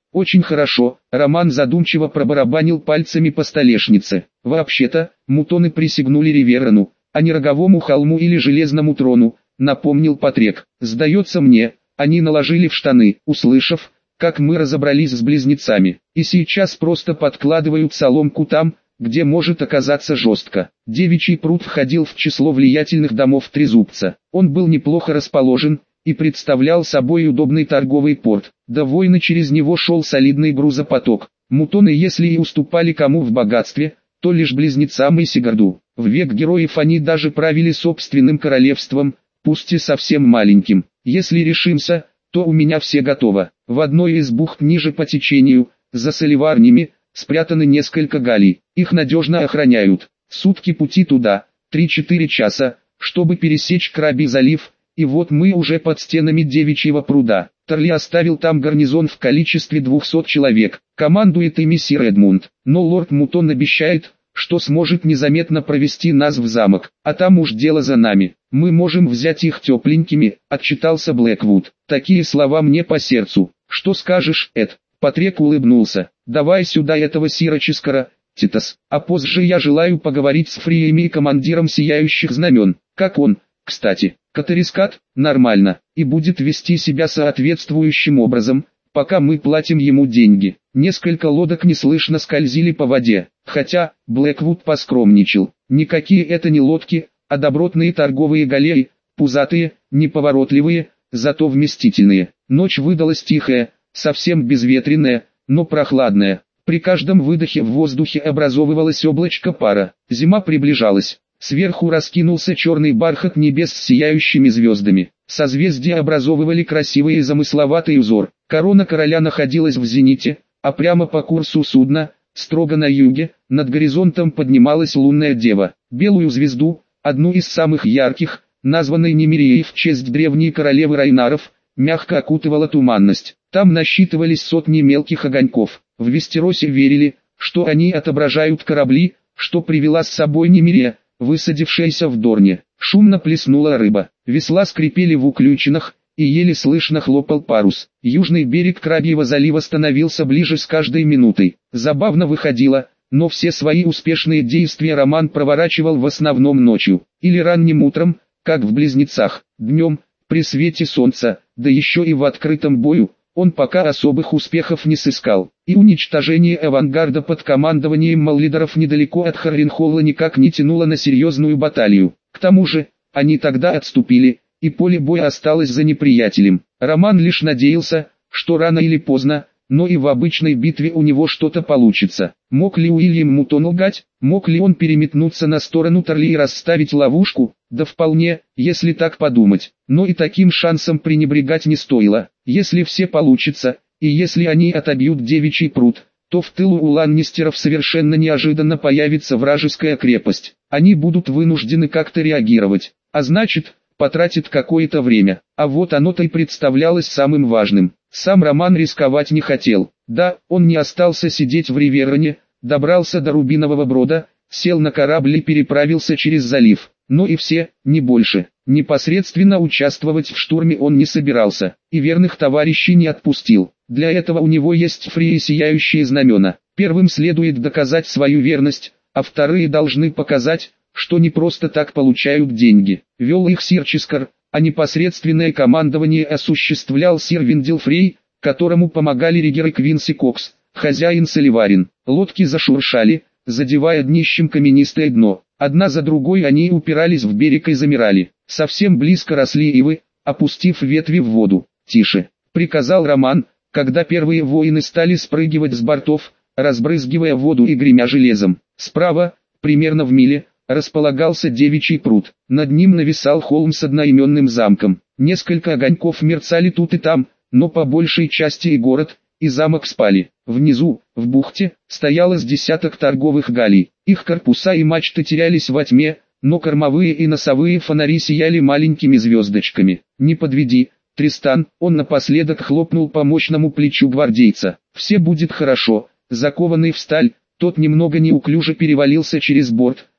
Очень хорошо, Роман задумчиво пробарабанил пальцами по столешнице. Вообще-то, мутоны присягнули Риверану, а не Роговому холму или Железному трону, напомнил Патрек. Сдается мне, они наложили в штаны, услышав, как мы разобрались с близнецами, и сейчас просто подкладывают соломку там, где может оказаться жестко. Девичий пруд входил в число влиятельных домов Трезубца. Он был неплохо расположен и представлял собой удобный торговый порт. До войны через него шел солидный грузопоток. Мутоны, если и уступали кому в богатстве, то лишь близнецам и Сигарду. В век героев они даже правили собственным королевством, пусть и совсем маленьким. Если решимся, то у меня все готово. В одной из бухт ниже по течению, за соливарнями, спрятаны несколько галей. Их надежно охраняют. Сутки пути туда, 3-4 часа, чтобы пересечь Крабий залив, и вот мы уже под стенами Девичьего пруда. Тарли оставил там гарнизон в количестве 200 человек. Командует ими сир Эдмунд. Но лорд Мутон обещает, что сможет незаметно провести нас в замок, а там уж дело за нами. Мы можем взять их тепленькими, отчитался Блэквуд. Такие слова мне по сердцу. Что скажешь, Эд? Патрек улыбнулся. Давай сюда этого сира Чискара, Титас. А позже я желаю поговорить с Фриеми и командиром Сияющих Знамен. Как он, кстати? Катарискат? Нормально. И будет вести себя соответствующим образом, пока мы платим ему деньги. Несколько лодок неслышно скользили по воде, хотя Блэквуд поскромничал. Никакие это не лодки, а добротные торговые галеи, пузатые, неповоротливые, зато вместительные. Ночь выдалась тихая, совсем безветренная, но прохладная. При каждом выдохе в воздухе образовывалось облачко пара. Зима приближалась. Сверху раскинулся черный бархат небес с сияющими звездами. Созвездия образовывали красивый и замысловатый узор. Корона короля находилась в зените, а прямо по курсу судна, строго на юге, над горизонтом поднималась лунная дева. Белую звезду, одну из самых ярких, названной Немирией в честь древней королевы Райнаров, мягко окутывала туманность. Там насчитывались сотни мелких огоньков. В Вестеросе верили, что они отображают корабли, что привела с собой Немирия, высадившаяся в Дорне. Шумно плеснула рыба. Весла скрипели в уключинах, и еле слышно хлопал парус. Южный берег Крабьего залива становился ближе с каждой минутой. Забавно выходило, но все свои успешные действия Роман проворачивал в основном ночью, или ранним утром, как в Близнецах. Днем, при свете солнца, да еще и в открытом бою, он пока особых успехов не сыскал, и уничтожение авангарда под командованием Маллидоров недалеко от Харренхолла никак не тянуло на серьезную баталию. К тому же, они тогда отступили, и поле боя осталось за неприятелем. Роман лишь надеялся, что рано или поздно, но и в обычной битве у него что-то получится. Мог ли Уильям Мутон лгать? Мог ли он переметнуться на сторону Тарли и расставить ловушку? Да вполне, если так подумать. Но и таким шансом пренебрегать не стоило. Если все получится, и если они отобьют Девичий пруд, то в тылу у ланнистеров совершенно неожиданно появится вражеская крепость. Они будут вынуждены как-то реагировать, а значит, потратят какое-то время. А вот оно-то и представлялось самым важным. Сам Роман рисковать не хотел. Да, он не остался сидеть в Риверане, добрался до Рубинового Брода, сел на корабль и переправился через залив. Но и все, не больше. Непосредственно участвовать в штурме он не собирался, и верных товарищей не отпустил. Для этого у него есть Фрии Сияющие Знамена. Первым следует доказать свою верность, а вторые должны показать, что не просто так получают деньги. Вел их сир Чискар, а непосредственное командование осуществлял сир Виндил Фрей, которому помогали Ригер и Квинси Кокс, хозяин Соливарин. Лодки зашуршали, задевая днищем каменистое дно. Одна за другой они упирались в берег и замирали. Совсем близко росли ивы, опустив ветви в воду. «Тише», — приказал Роман, когда первые воины стали спрыгивать с бортов, разбрызгивая воду и гремя железом. Справа, примерно в миле, располагался Девичий пруд. Над ним нависал холм с одноименным замком. Несколько огоньков мерцали тут и там, но по большей части и город, и замок спали. Внизу, в бухте, стояло с десяток торговых галей. Их корпуса и мачты терялись во тьме, но кормовые и носовые фонари сияли маленькими звездочками. «Не подведи, Тристан», он напоследок хлопнул по мощному плечу гвардейца. «Все будет хорошо». Закованный в сталь, тот немного неуклюже перевалился через борт,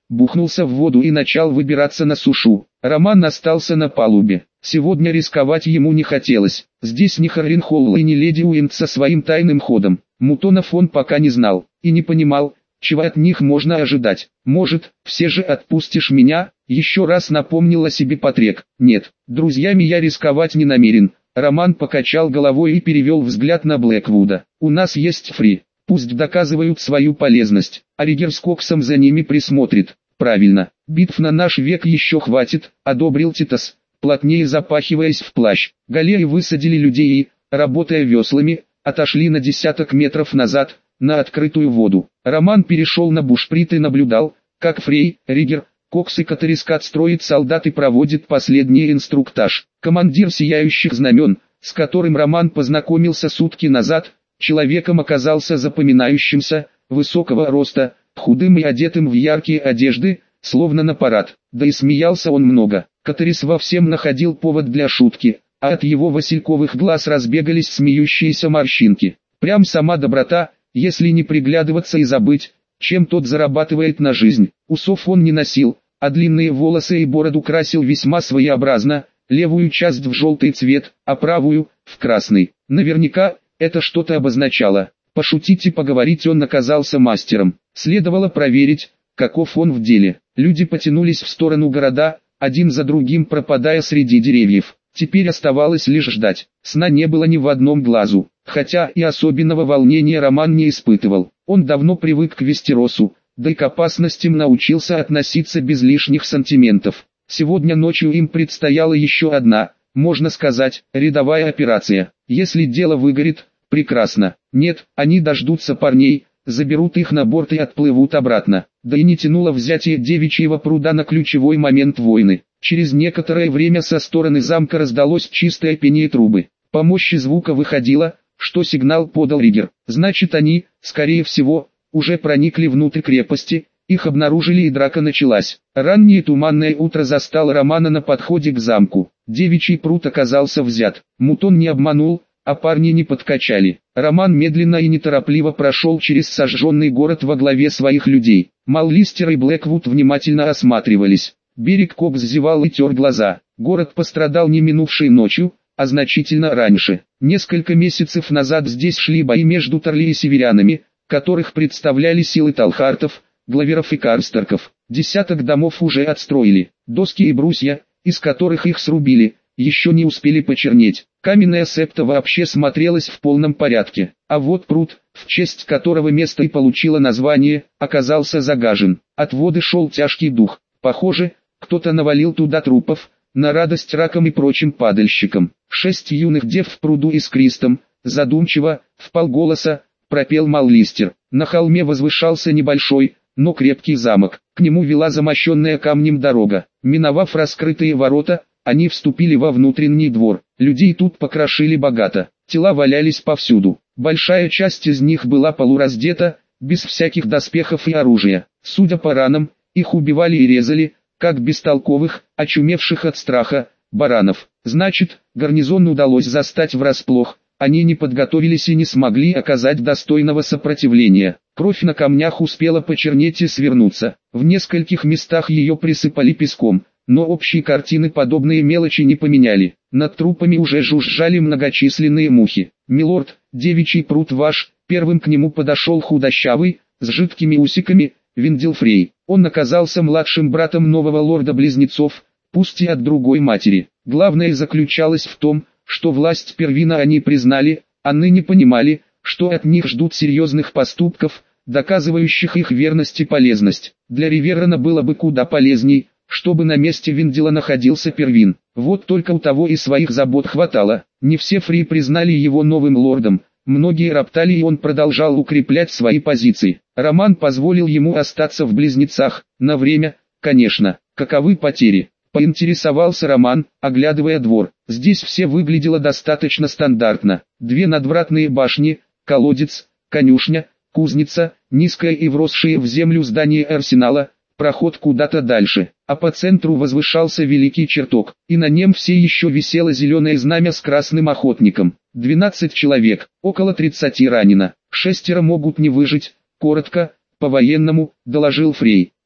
бухнулся в воду и начал выбираться на сушу. Роман остался на палубе. Сегодня рисковать ему не хотелось. Здесь ни Харренхолл и ни леди Уинт со своим тайным ходом. Мутонов он пока не знал и не понимал, чего от них можно ожидать. «Может, все же отпустишь меня?» Еще раз напомнил о себе Патрик. «Нет, друзьями я рисковать не намерен». Роман покачал головой и перевел взгляд на Блэквуда. «У нас есть Фри. Пусть доказывают свою полезность, а Ригер с Коксом за ними присмотрит». «Правильно, битв на наш век еще хватит», — одобрил Титас, плотнее запахиваясь в плащ. Галеи высадили людей и, работая веслами, отошли на десяток метров назад, на открытую воду. Роман перешел на бушприт и наблюдал, как Фрей, Ригер, Кокс и Катарискат строит солдат и проводит последний инструктаж. Командир Сияющих Знамен, с которым Роман познакомился сутки назад, человеком оказался запоминающимся, высокого роста, худым и одетым в яркие одежды, словно на парад. Да и смеялся он много. Катарис во всем находил повод для шутки, а от его васильковых глаз разбегались смеющиеся морщинки. Прям сама доброта, если не приглядываться и забыть, чем тот зарабатывает на жизнь. Усов он не носил, а длинные волосы и бороду красил весьма своеобразно, левую часть в желтый цвет, а правую – в красный. Наверняка, это что-то обозначало. Пошутить и поговорить он оказался мастером. Следовало проверить, каков он в деле. Люди потянулись в сторону города, один за другим пропадая среди деревьев. Теперь оставалось лишь ждать. Сна не было ни в одном глазу, хотя и особенного волнения Роман не испытывал. Он давно привык к Вестеросу, да и к опасностям научился относиться без лишних сантиментов. Сегодня ночью им предстояла еще одна, можно сказать, рядовая операция. Если дело выгорит, прекрасно. Нет, они дождутся парней, заберут их на борт и отплывут обратно. Да и не тянуло взятие девичьего пруда на ключевой момент войны. Через некоторое время со стороны замка раздалось чистое пение трубы. По мощи звука выходило, что сигнал подал Ригер. Значит, они, скорее всего, уже проникли внутрь крепости, их обнаружили и драка началась. Раннее туманное утро застало Романа на подходе к замку. Девичий пруд оказался взят. Мутон не обманул, а парни не подкачали. Роман медленно и неторопливо прошел через сожженный город во главе своих людей. Маллистер и Блэквуд внимательно осматривались. Берег Кокс зевал и тер глаза. Город пострадал не минувшей ночью, а значительно раньше. Несколько месяцев назад здесь шли бои между Торли и северянами, которых представляли силы талхартов, главеров и карстерков. Десяток домов уже отстроили. Доски и брусья, из которых их срубили, еще не успели почернеть. Каменная септа вообще смотрелась в полном порядке. А вот пруд, в честь которого место и получило название, оказался загажен. От воды шел тяжкий дух. Похоже, кто-то навалил туда трупов, на радость ракам и прочим падальщикам. 6 юных дев в пруду искристом, задумчиво, вполголоса, пропел Маллистер. На холме возвышался небольшой, но крепкий замок. К нему вела замощенная камнем дорога. Миновав раскрытые ворота, они вступили во внутренний двор. Людей тут покрошили богато. Тела валялись повсюду. Большая часть из них была полураздета, без всяких доспехов и оружия. Судя по ранам, их убивали и резали, как бестолковых, очумевших от страха, баранов. Значит, гарнизону удалось застать врасплох. Они не подготовились и не смогли оказать достойного сопротивления. Кровь на камнях успела почернеть и свернуться. В нескольких местах ее присыпали песком, но общей картины подобные мелочи не поменяли. Над трупами уже жужжали многочисленные мухи. «Милорд, девичий пруд ваш», первым к нему подошел худощавый, с жидкими усиками, Виндилфрей. Он оказался младшим братом нового лорда-близнецов, пусть и от другой матери. Главное заключалось в том, что власть Первина они признали, а ныне понимали, что от них ждут серьезных поступков, доказывающих их верность и полезность. Для Риверрона было бы куда полезней, чтобы на месте Виндила находился Первин. Вот только у того и своих забот хватало. Не все фри признали его новым лордом, многие роптали, и он продолжал укреплять свои позиции. Роман позволил ему остаться в Близнецах, на время, конечно. Каковы потери? Поинтересовался Роман, оглядывая двор. Здесь все выглядело достаточно стандартно. 2 надвратные башни, колодец, конюшня, кузница, низкое и вросшее в землю здание арсенала, проход куда-то дальше. А по центру возвышался великий чертог, и на нем все еще висело зеленое знамя с красным охотником. 12 человек, около 30 ранено. 6 могут не выжить, коротко, по-военному, доложил Фрей.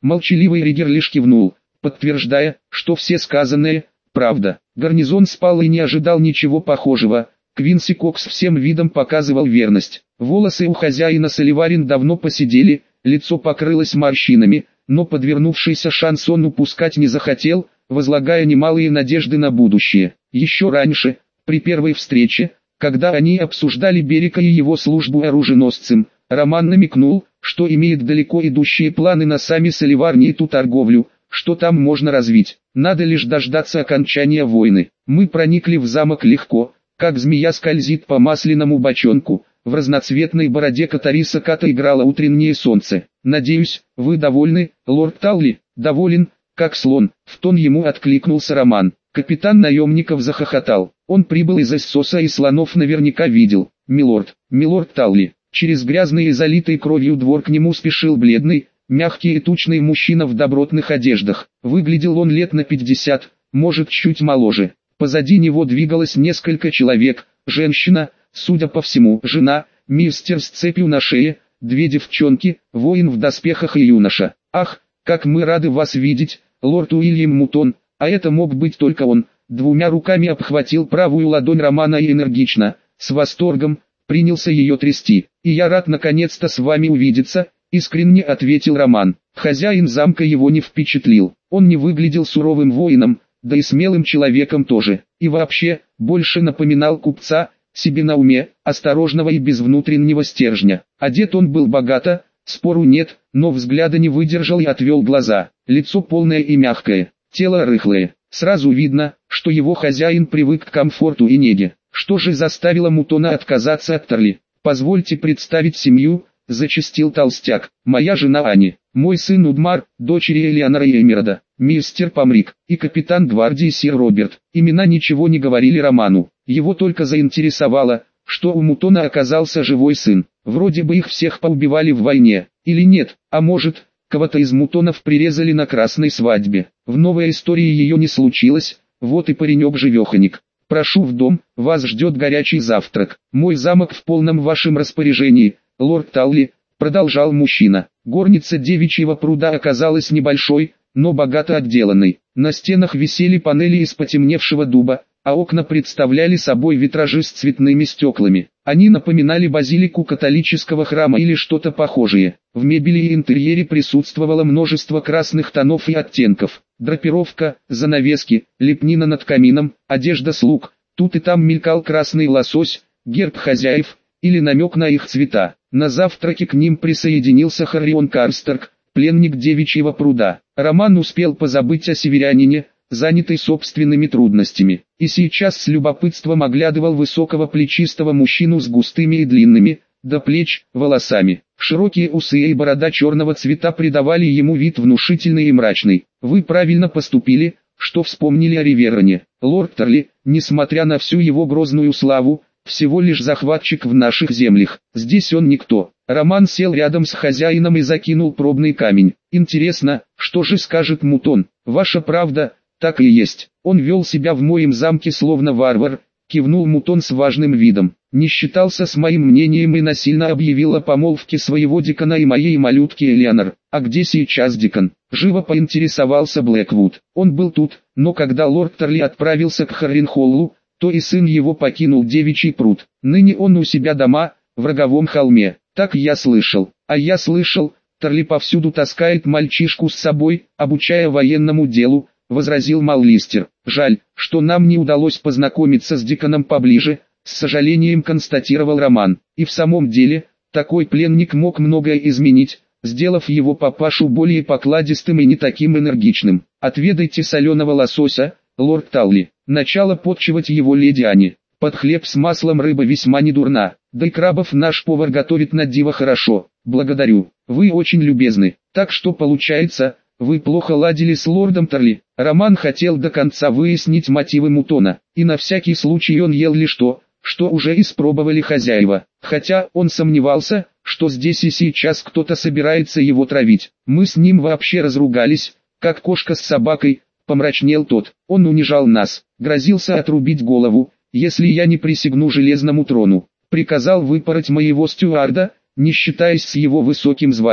Молчаливый Ригер лишь кивнул, подтверждая, что все сказанное – правда. Гарнизон спал и не ожидал ничего похожего. Квинси Кокс всем видом показывал верность. Волосы у хозяина Соливарин давно посидели, лицо покрылось морщинами, но подвернувшийся шанс он упускать не захотел, возлагая немалые надежды на будущее. Еще раньше, при первой встрече, когда они обсуждали Берика и его службу оруженосцем, Роман намекнул, что имеет далеко идущие планы на сами Соливарни и ту торговлю, что там можно развить. Надо лишь дождаться окончания войны. Мы проникли в замок легко, как змея скользит по масляному бочонку. В разноцветной бороде Катариса Ката играло утреннее солнце. «Надеюсь, вы довольны, лорд Талли?» «Доволен, как слон», — в тон ему откликнулся Роман. Капитан наемников захохотал. Он прибыл из Эссоса и слонов наверняка видел. «Милорд, милорд Талли». Через грязный и залитый кровью двор к нему спешил бледный, мягкий и тучный мужчина в добротных одеждах. Выглядел он лет на 50, может чуть моложе. Позади него двигалось несколько человек, женщина, судя по всему, жена, мистер с цепью на шее, две девчонки, воин в доспехах и юноша. «Ах, как мы рады вас видеть, лорд Уильям Мутон», а это мог быть только он. Двумя руками обхватил правую ладонь Романа и энергично, с восторгом, принялся ее трясти. «И я рад наконец-то с вами увидеться», — искренне ответил Роман. Хозяин замка его не впечатлил. Он не выглядел суровым воином, да и смелым человеком тоже. И вообще, больше напоминал купца, себе на уме, осторожного и без внутреннего стержня. Одет он был богато, спору нет, но взгляда не выдержал и отвел глаза. Лицо полное и мягкое, тело рыхлое. Сразу видно, что его хозяин привык к комфорту и неге. Что же заставило Мутона отказаться от Тарли? «Позвольте представить семью», — зачастил толстяк. «Моя жена Ани, мой сын Удмар, дочери Элеонора и Эмирада, мистер Памрик и капитан гвардии сир Роберт». Имена ничего не говорили Роману. Его только заинтересовало, что у Мутона оказался живой сын. Вроде бы их всех поубивали в войне, или нет, а может, кого-то из Мутонов прирезали на красной свадьбе. В новой истории ее не случилось, вот и паренек-живеханик. «Прошу в дом, вас ждет горячий завтрак. Мой замок в полном вашем распоряжении, лорд Талли», — продолжал мужчина. Горница девичьего пруда оказалась небольшой, но богато отделанной. На стенах висели панели из потемневшего дуба, а окна представляли собой витражи с цветными стеклами. Они напоминали базилику католического храма или что-то похожее. В мебели и интерьере присутствовало множество красных тонов и оттенков. Драпировка, занавески, лепнина над камином, одежда слуг. Тут и там мелькал красный лосось, герб хозяев, или намек на их цвета. На завтраке к ним присоединился Харрион Карстерк, пленник девичьего пруда. Роман успел позабыть о северянине, занятый собственными трудностями, и сейчас с любопытством оглядывал высокого плечистого мужчину с густыми и длинными, до плеч, волосами. Широкие усы и борода черного цвета придавали ему вид внушительный и мрачный. «Вы правильно поступили, что вспомнили о Ривероне. Лорд Тарли, несмотря на всю его грозную славу, всего лишь захватчик в наших землях. Здесь он никто». Роман сел рядом с хозяином и закинул пробный камень. «Интересно, что же скажет Мутон? Ваша правда, так и есть. Он вел себя в моем замке словно варвар», — кивнул Мутон с важным видом. «Не считался с моим мнением и насильно объявил о помолвке своего декана и моей малютки Элеонор. А где сейчас декан?» Живо поинтересовался Блэквуд. «Он был тут, но когда лорд Тарли отправился к Харринхоллу, то и сын его покинул девичий пруд. Ныне он у себя дома, в Роговом холме. Так я слышал. А я слышал, Тарли повсюду таскает мальчишку с собой, обучая военному делу», — возразил Маллистер. «Жаль, что нам не удалось познакомиться с деканом поближе», — с сожалением констатировал Роман. «И в самом деле, такой пленник мог многое изменить, сделав его папашу более покладистым и не таким энергичным. Отведайте соленого лосося, лорд Талли. Начало подчивать его леди Ани. Под хлеб с маслом рыба весьма недурна. Да и крабов наш повар готовит на диво хорошо. Благодарю, вы очень любезны. Так что получается, вы плохо ладили с лордом Тарли?» Роман хотел до конца выяснить мотивы Мутона, и на всякий случай он ел лишь то, что уже испробовали хозяева. Хотя он сомневался, что здесь и сейчас кто-то собирается его травить. «Мы с ним вообще разругались, как кошка с собакой», — помрачнел тот. «Он унижал нас, грозился отрубить голову, если я не присягну железному трону. Приказал выпороть моего стюарда, не считаясь с его высоким званием.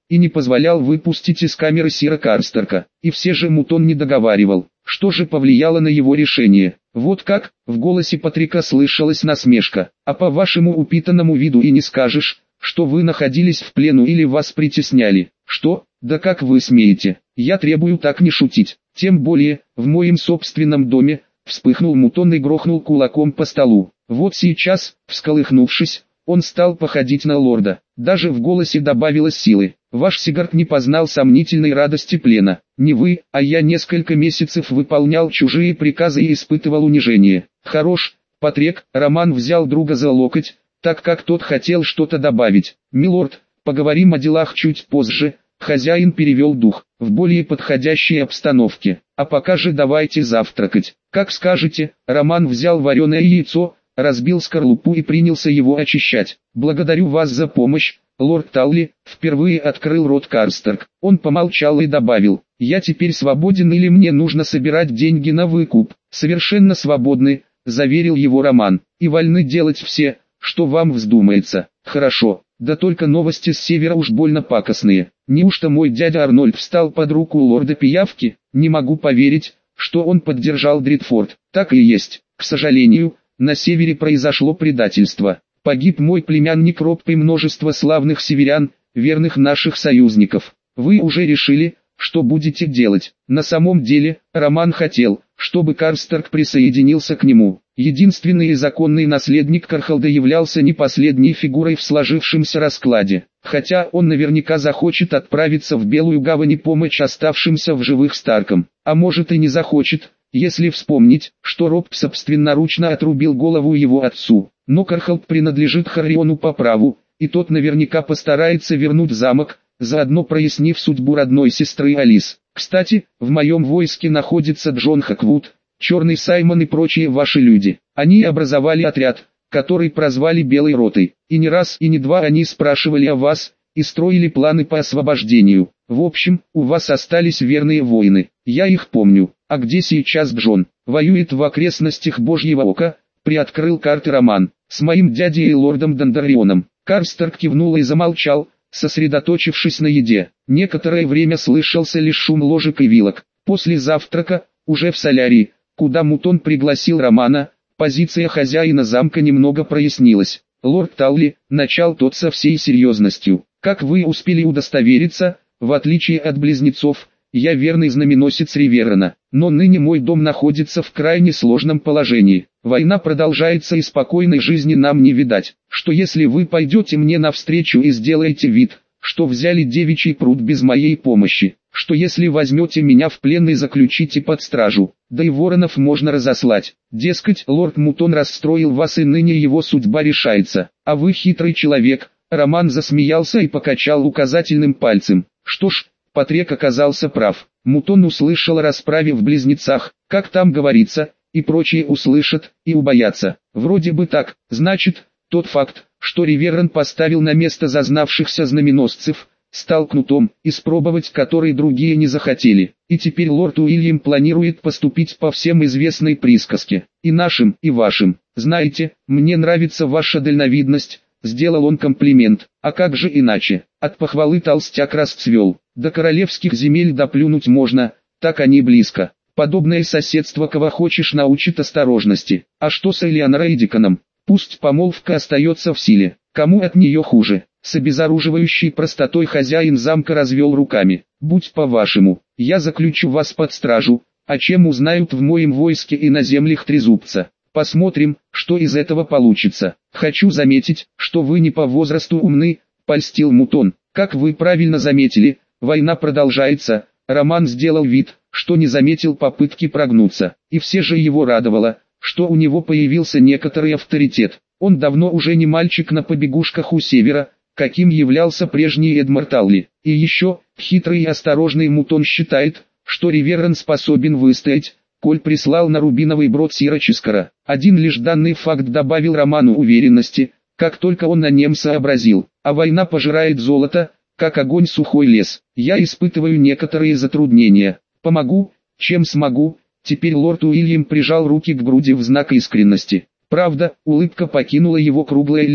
и не позволял выпустить из камеры Сира Карстерка. И все же Мутон не договаривал. Что же повлияло на его решение? Вот как, в голосе Патрика слышалась насмешка. А по вашему упитанному виду и не скажешь, что вы находились в плену или вас притесняли. Что? Да как вы смеете? Я требую так не шутить. Тем более, в моем собственном доме. Вспыхнул Мутон и грохнул кулаком по столу. Вот сейчас, всколыхнувшись, он стал походить на лорда. Даже в голосе добавилось силы. Ваш Сигард не познал сомнительной радости плена. Не вы, а я несколько месяцев выполнял чужие приказы и испытывал унижение. Хорош, Патрик. Роман взял друга за локоть, так как тот хотел что-то добавить. Милорд, поговорим о делах чуть позже. Хозяин перевел дух, в более подходящей обстановке. А пока же давайте завтракать. Как скажете. Роман взял вареное яйцо, разбил скорлупу и принялся его очищать. Благодарю вас за помощь, лорд Талли. Впервые открыл рот Карстерк. Он помолчал и добавил: я теперь свободен или мне нужно собирать деньги на выкуп? Совершенно свободны, заверил его Роман. И вольны делать все, что вам вздумается. Хорошо. Да только новости с севера уж больно пакостные. Неужто мой дядя Арнольд встал под руку лорда Пиявки? Не могу поверить, что он поддержал Дритфорд. Так и есть. К сожалению, на севере произошло предательство. Погиб мой племянник робкой множество славных северян, верных наших союзников. Вы уже решили, что будете делать? На самом деле, Роман хотел, чтобы Карстерк присоединился к нему. Единственный и законный наследник Кархалда являлся не последней фигурой в сложившемся раскладе. Хотя он наверняка захочет отправиться в Белую Гавань и помочь оставшимся в живых Старкам. А может и не захочет, если вспомнить, что Роб собственноручно отрубил голову его отцу. Но Кархалд принадлежит Харриону по праву, и тот наверняка постарается вернуть замок, заодно прояснив судьбу родной сестры Алис. Кстати, в моем войске находится Джон Хаквуд, Черный Саймон и прочие ваши люди. Они образовали отряд, который прозвали Белой Ротой. И не раз и не два они спрашивали о вас, и строили планы по освобождению. В общем, у вас остались верные воины. Я их помню. А где сейчас Джон? Воюет в окрестностях Божьего Ока. Приоткрыл карты Роман. С моим дядей и лордом Дондаррионом. Карстерк кивнул и замолчал, сосредоточившись на еде. Некоторое время слышался лишь шум ложек и вилок. После завтрака, уже в солярии, куда Мутон пригласил Романа, позиция хозяина замка немного прояснилась. «Лорд Талли», — начал тот со всей серьезностью, — «как вы успели удостовериться, в отличие от близнецов, я верный знаменосец Риверона, но ныне мой дом находится в крайне сложном положении. Война продолжается и спокойной жизни нам не видать. Что если вы пойдете мне навстречу и сделаете вид, что взяли девичий пруд без моей помощи? Что если возьмете меня в плен и заключите под стражу? Да и воронов можно разослать. Дескать, лорд Мутон расстроил вас и ныне его судьба решается. А вы хитрый человек». Роман засмеялся и покачал указательным пальцем. Что ж, Патрик оказался прав. Мутон услышал о расправе в Близнецах, как там говорится, и прочие услышат, и убоятся. Вроде бы так. Значит, тот факт, что Риверон поставил на место зазнавшихся знаменосцев, стал кнутом, испробовать который другие не захотели. И теперь лорд Уильям планирует поступить по всем известной присказке. И нашим, и вашим. Знаете, мне нравится ваша дальновидность. Сделал он комплимент. А как же иначе? От похвалы толстяк расцвел. До королевских земель доплюнуть можно, так они близко. Подобное соседство кого хочешь научит осторожности. А что с Элеонорой и Диконом? Пусть помолвка остается в силе. Кому от нее хуже? С обезоруживающей простотой хозяин замка развел руками. Будь по-вашему, я заключу вас под стражу, а чем узнают в моем войске и на землях Трезубца? Посмотрим, что из этого получится. Хочу заметить, что вы не по возрасту умны, польстил Мутон. Как вы правильно заметили, война продолжается. Роман сделал вид, что не заметил попытки прогнуться. И все же его радовало, что у него появился некоторый авторитет. Он давно уже не мальчик на побегушках у севера, каким являлся прежний Эдмар Талли. И еще, хитрый и осторожный Мутон считает, что Риверон способен выстоять, коль прислал на Рубиновый брод Сира Чискара. Один лишь данный факт добавил Роману уверенности, как только он на нем сообразил. А война пожирает золото, как огонь сухой лес. Я испытываю некоторые затруднения. Помогу, чем смогу. Теперь лорд Уильям прижал руки к груди в знак искренности. Правда, улыбка покинула его круглое лицо.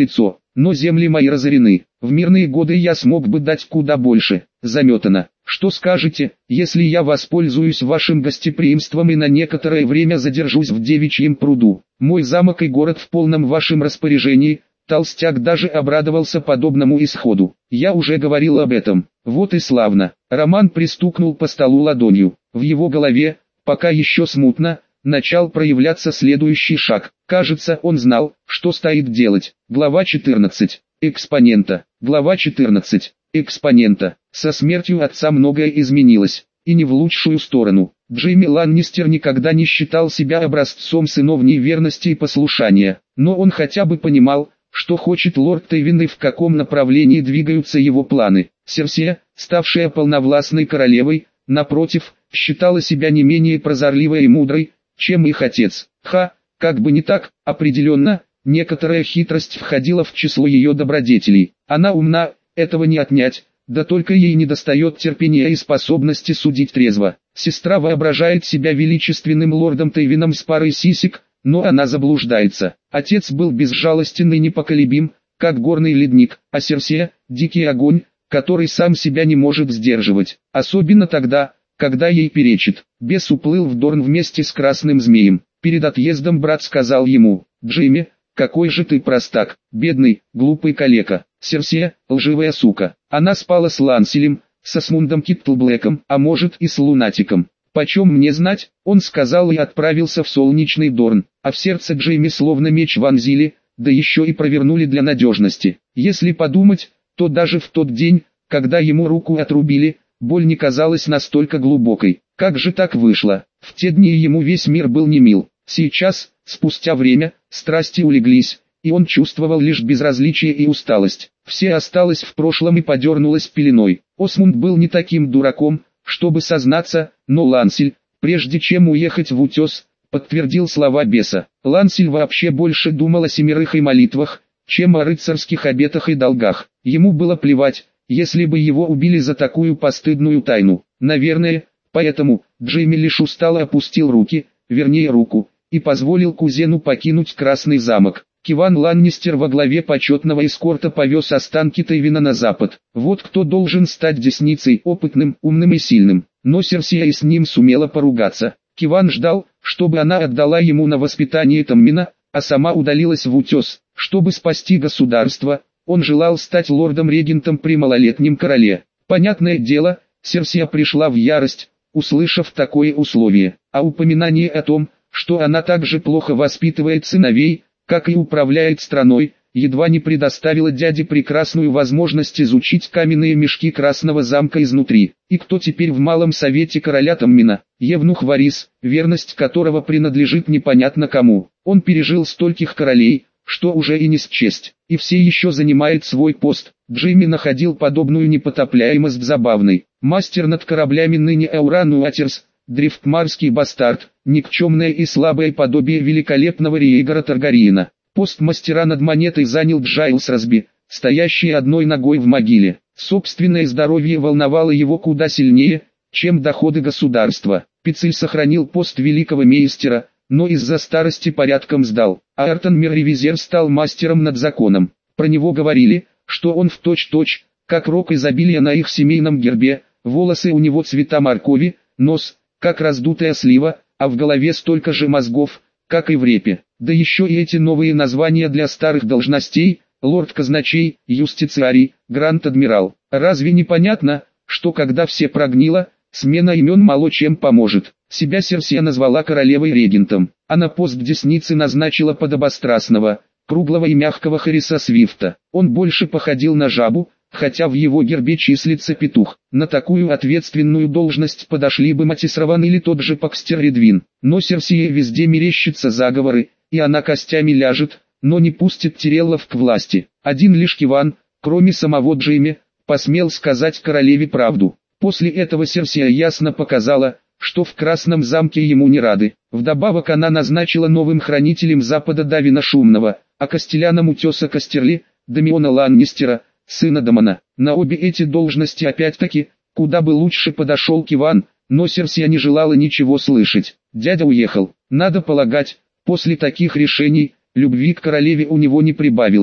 но земли мои разорены. В мирные годы я смог бы дать куда больше. Заметано. Что скажете, если я воспользуюсь вашим гостеприимством и на некоторое время задержусь в Девичьем пруду? Мой замок и город в полном вашем распоряжении». Толстяк даже обрадовался подобному исходу. «Я уже говорил об этом. Вот и славно». Роман пристукнул по столу ладонью. В его голове, пока еще смутно, начал проявляться следующий шаг. Кажется, он знал, что стоит делать. Глава 14. Экспонента. Глава 14. Экспонента. Со смертью отца многое изменилось, и не в лучшую сторону. Джейми Ланнистер никогда не считал себя образцом сыновней верности и послушания, но он хотя бы понимал, что хочет лорд Тейвин и в каком направлении двигаются его планы. Серсея, ставшая полновластной королевой, напротив, считала себя не менее прозорливой и мудрой, чем их отец. Как бы не так, определенно, некоторая хитрость входила в число ее добродетелей. Она умна, этого не отнять, да только ей недостает терпения и способности судить трезво. Сестра воображает себя величественным лордом Тейвином с парой сисек, но она заблуждается. Отец был безжалостен и непоколебим, как горный ледник, а Серсея – дикий огонь, который сам себя не может сдерживать. Особенно тогда, когда ей перечит. Бес уплыл в Дорн вместе с Красным Змеем. Перед отъездом брат сказал ему: «Джейми, какой же ты простак, бедный, глупый калека. Серсея – лживая сука. Она спала с Ланселем, со Смундом Киттлблэком, а может и с Лунатиком. Почем мне знать?» Он сказал и отправился в солнечный Дорн, а в сердце Джейми словно меч вонзили, да еще и провернули для надежности. Если подумать, то даже в тот день, когда ему руку отрубили, боль не казалась настолько глубокой. Как же так вышло? В те дни ему весь мир был не мил. Сейчас, спустя время, страсти улеглись, и он чувствовал лишь безразличие и усталость. Все осталось в прошлом и подернулось пеленой. Осмунд был не таким дураком, чтобы сознаться, но Лансель, прежде чем уехать в утес, подтвердил слова беса. Лансель вообще больше думал о семерых и молитвах, чем о рыцарских обетах и долгах. Ему было плевать, если бы его убили за такую постыдную тайну. Наверное, поэтому Джейми лишь устало опустил руки, вернее руку, и позволил кузену покинуть Красный замок. Киван Ланнистер во главе почетного эскорта повез останки Тейвина на запад. Вот кто должен стать десницей, опытным, умным и сильным. Но Серсея и с ним сумела поругаться. Киван ждал, чтобы она отдала ему на воспитание Таммина, а сама удалилась в утес. Чтобы спасти государство, он желал стать лордом-регентом при малолетнем короле. Понятное дело, Серсея пришла в ярость, услышав такое условие. А упоминание о том, что она также плохо воспитывает сыновей, как и управляет страной, едва не предоставила дяде прекрасную возможность изучить каменные мешки Красного замка изнутри. И кто теперь в малом совете короля Таммина? Евнух Варис, верность которого принадлежит непонятно кому. Он пережил стольких королей, что уже и не счесть, и все еще занимает свой пост. Джейми находил подобную непотопляемость забавной. Мастер над кораблями ныне Эуран Уатерс, дрифтмарский бастард, никчемное и слабое подобие великолепного Риегора Таргариена. Пост мастера над монетой занял Джайлс Расби, стоящий одной ногой в могиле. Собственное здоровье волновало его куда сильнее, чем доходы государства. Пицель сохранил пост великого мейстера, но из-за старости порядком сдал. А Артон Мерривизер стал мастером над законом. Про него говорили, что он в точь-точь, как рог изобилия на их семейном гербе, волосы у него цвета моркови, нос, как раздутая слива, а в голове столько же мозгов, как и в репе. Да еще и эти новые названия для старых должностей: лорд-казначей, юстициарий, гранд-адмирал. Разве не понятно, что когда все прогнило, смена имен мало чем поможет? Себя Серсея назвала королевой-регентом, а на пост десницы назначила подобострастного, круглого и мягкого Харриса Свифта. Он больше походил на жабу, хотя в его гербе числится петух. На такую ответственную должность подошли бы Матис Раван или тот же Пакстер Редвин. Но Серсее везде мерещатся заговоры, и она костями ляжет, но не пустит Тиреллов к власти. Один лишь Киван, кроме самого Джейми, посмел сказать королеве правду. После этого Серсея ясно показала, что в Красном замке ему не рады. Вдобавок она назначила новым хранителем Запада Давина Шумного, а костеляном утеса Костерли, Дамиона Ланнистера, сына Дамона. На обе эти должности опять-таки, куда бы лучше подошел Киван, но Серсея не желала ничего слышать. Дядя уехал. Надо полагать, после таких решений, любви к королеве у него не прибавилось.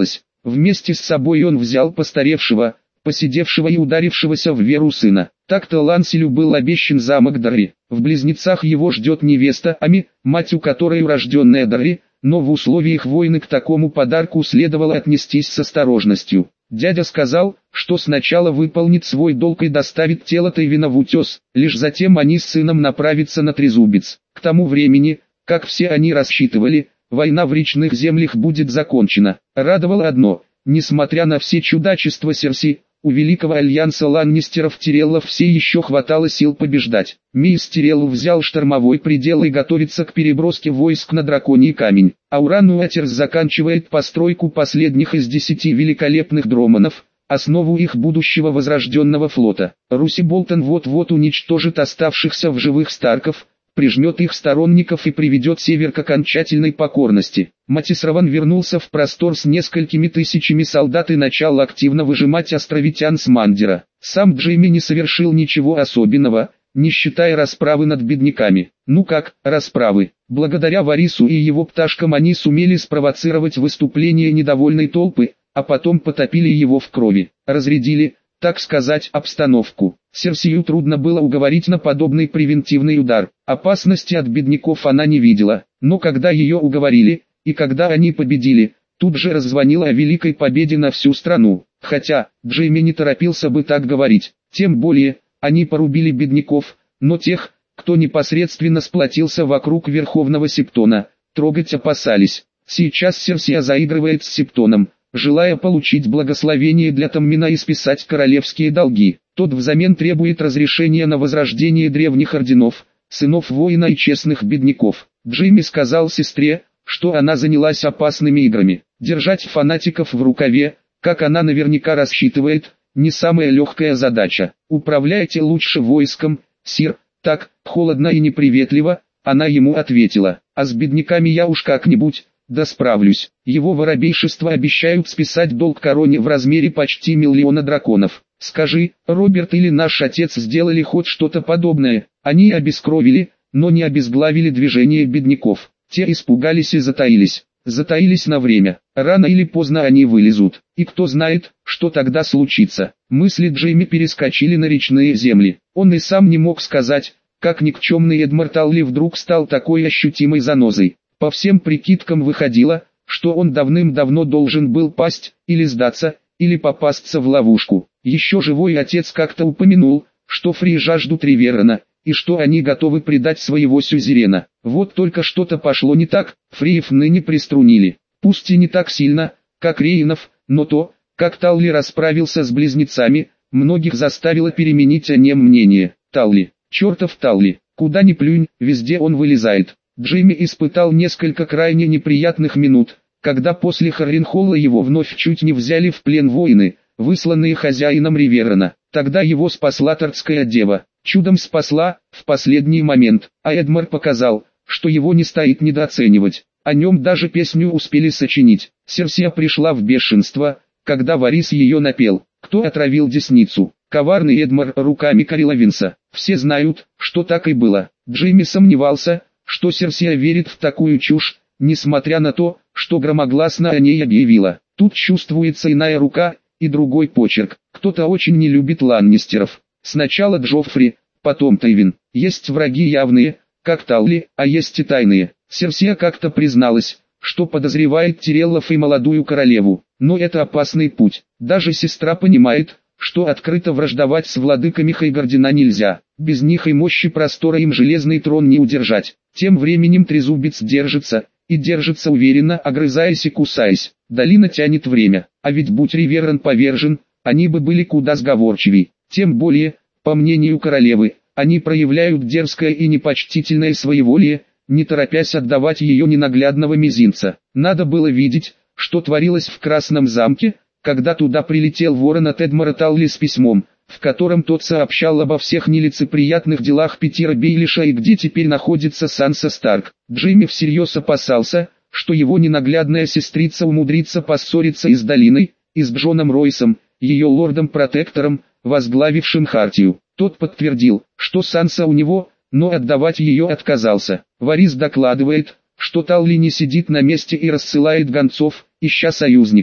Вместе с собой он взял постаревшего, посидевшего и ударившегося в веру сына. Так-то Ланселю был обещан замок Дарри. В Близнецах его ждет невеста Ами, мать у которой урожденная Дарри, но в условиях войны к такому подарку следовало отнестись с осторожностью. Дядя сказал, что сначала выполнит свой долг и доставит тело Тайвина в утес, лишь затем они с сыном направятся на Трезубец. К тому времени, как все они рассчитывали, война в речных землях будет закончена. Радовало одно, несмотря на все чудачества Серси, у Великого Альянса Ланнистеров-Тиреллов все еще хватало сил побеждать. Мейс Тирелл взял штормовой предел и готовится к переброске войск на Драконий камень. Ауран Уэтерс заканчивает постройку последних из 10 великолепных дроманов, основу их будущего возрожденного флота. Руси Болтон вот-вот уничтожит оставшихся в живых Старков, прижмет их сторонников и приведет Север к окончательной покорности. Матисраван вернулся в простор с несколькими тысячами солдат и начал активно выжимать островитян с Мандира. Сам Джейми не совершил ничего особенного, не считая расправы над бедняками. Ну как, расправы? Благодаря Варису и его пташкам они сумели спровоцировать выступление недовольной толпы, а потом потопили его в крови, разрядили, так сказать, обстановку. Серсию трудно было уговорить на подобный превентивный удар. Опасности от бедняков она не видела, но когда ее уговорили, и когда они победили, тут же раззвонила о великой победе на всю страну. Хотя, Джейми не торопился бы так говорить, тем более, они порубили бедняков, но тех, кто непосредственно сплотился вокруг Верховного Септона, трогать опасались. Сейчас Серсия заигрывает с Септоном, желая получить благословение для Таммина и списать королевские долги. Тот взамен требует разрешения на возрождение древних орденов, сынов воина и честных бедняков. Джейми сказал сестре, что она занялась опасными играми. Держать фанатиков в рукаве, как она наверняка рассчитывает, не самая легкая задача. Управляйте лучше войском, сир. Так, холодно и неприветливо, она ему ответила. А с бедняками я уж как-нибудь, да справлюсь. Его воробейшество обещают списать долг короне в размере почти 1 миллиона драконов. Скажи, Роберт или наш отец сделали хоть что-то подобное? Они обескровили, но не обезглавили движение бедняков. Те испугались и затаились. Затаились на время. Рано или поздно они вылезут. И кто знает, что тогда случится. Мысли Джейми перескочили на речные земли. Он и сам не мог сказать, как никчемный Эдмар Талли вдруг стал такой ощутимой занозой. По всем прикидкам выходило, что он давным-давно должен был пасть, или сдаться, или попасться в ловушку. Еще живой отец как-то упомянул, что Фри жаждут Риверана, и что они готовы предать своего сюзерена. Вот только что-то пошло не так, Фриев ныне приструнили. Пусть и не так сильно, как Рейнов, но то, как Талли расправился с близнецами, многих заставило переменить о нем мнение. Талли, чертов Талли, куда ни плюнь, везде он вылезает. Джейми испытал несколько крайне неприятных минут, когда после Харренхолла его вновь чуть не взяли в плен воины, высланные хозяином Риверана. Тогда его спасла Тартская дева, чудом спасла, в последний момент, а Эдмар показал, что его не стоит недооценивать. О нем даже песню успели сочинить. Серсия пришла в бешенство, когда Варис ее напел. Кто отравил десницу? Коварный Эдмар руками Кареловинса. Все знают, что так и было. Джейми сомневался, что Серсия верит в такую чушь, несмотря на то, что громогласно о ней объявила. Тут чувствуется иная рука и другой почерк. Кто-то очень не любит Ланнистеров. Сначала Джоффри, потом Тайвин. Есть враги явные, как Талли, а есть и тайные. Серсия как-то призналась, что подозревает Тиреллов и молодую королеву. Но это опасный путь. Даже сестра понимает, что открыто враждовать с владыками Хайгардена нельзя. Без них и мощи простора им железный трон не удержать. Тем временем Трезубец держится, и держится уверенно, огрызаясь и кусаясь. Долина тянет время, а ведь будь Риверан повержен, они бы были куда сговорчивей. Тем более, по мнению королевы, они проявляют дерзкое и непочтительное своеволие, не торопясь отдавать ее ненаглядного мизинца. Надо было видеть, что творилось в Красном замке, когда туда прилетел ворон от Эдмара Талли с письмом, в котором тот сообщал обо всех нелицеприятных делах Питера Бейлиша и где теперь находится Санса Старк. Джейми всерьез опасался, что его ненаглядная сестрица умудрится поссориться и с Долиной, и с Джоном Ройсом, ее лордом-протектором, возглавившим Хартию. Тот подтвердил, что Санса у него, но отдавать ее отказался. Варис докладывает, что Талли не сидит на месте и рассылает гонцов, ища союзников.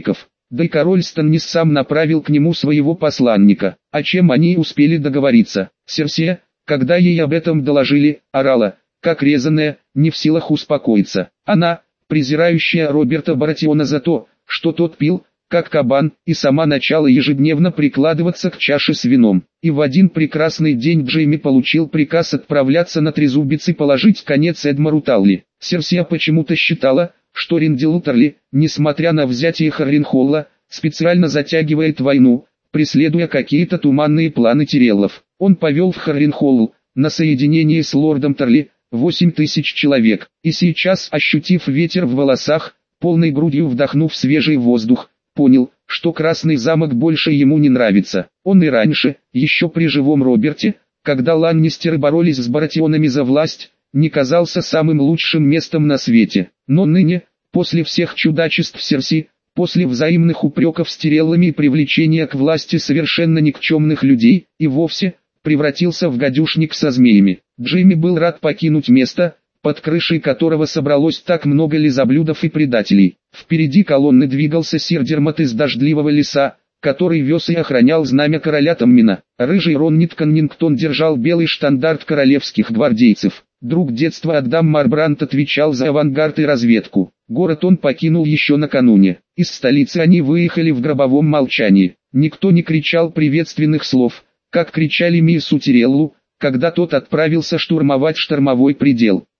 да и король Станнис сам направил к нему своего посланника. О чем они успели договориться? Серсия, когда ей об этом доложили, орала, как резаная, не в силах успокоиться. Она, презирающая Роберта Баратиона за то, что тот пил, как кабан, и сама начала ежедневно прикладываться к чаше с вином. И в один прекрасный день Джейми получил приказ отправляться на Трезубец и положить конец Эдмару Талли. Серсия почему-то считала, что Риндил Тарли, несмотря на взятие Харренхолла, специально затягивает войну, преследуя какие-то туманные планы Тиреллов. Он повел в Харренхолл, на соединение с лордом Тарли, 8000 человек, и сейчас, ощутив ветер в волосах, полной грудью вдохнув свежий воздух, понял, что Красный замок больше ему не нравится. Он и раньше, еще при живом Роберте, когда Ланнистеры боролись с Баратионами за власть, не казался самым лучшим местом на свете. Но ныне, после всех чудачеств Серси, после взаимных упреков с Тиреллами и привлечения к власти совершенно никчемных людей, и вовсе превратился в гадюшник со змеями. Джейми был рад покинуть место, под крышей которого собралось так много лизоблюдов и предателей. Впереди колонны двигался сир Дермот из дождливого леса, который вез и охранял знамя короля Таммина. Рыжий Роннит Коннингтон держал белый штандарт королевских гвардейцев. Друг детства Адам Марбрант отвечал за авангард и разведку. Город он покинул еще накануне. Из столицы они выехали в гробовом молчании. Никто не кричал приветственных слов, как кричали Миссу Тиреллу, когда тот отправился штурмовать штормовой предел.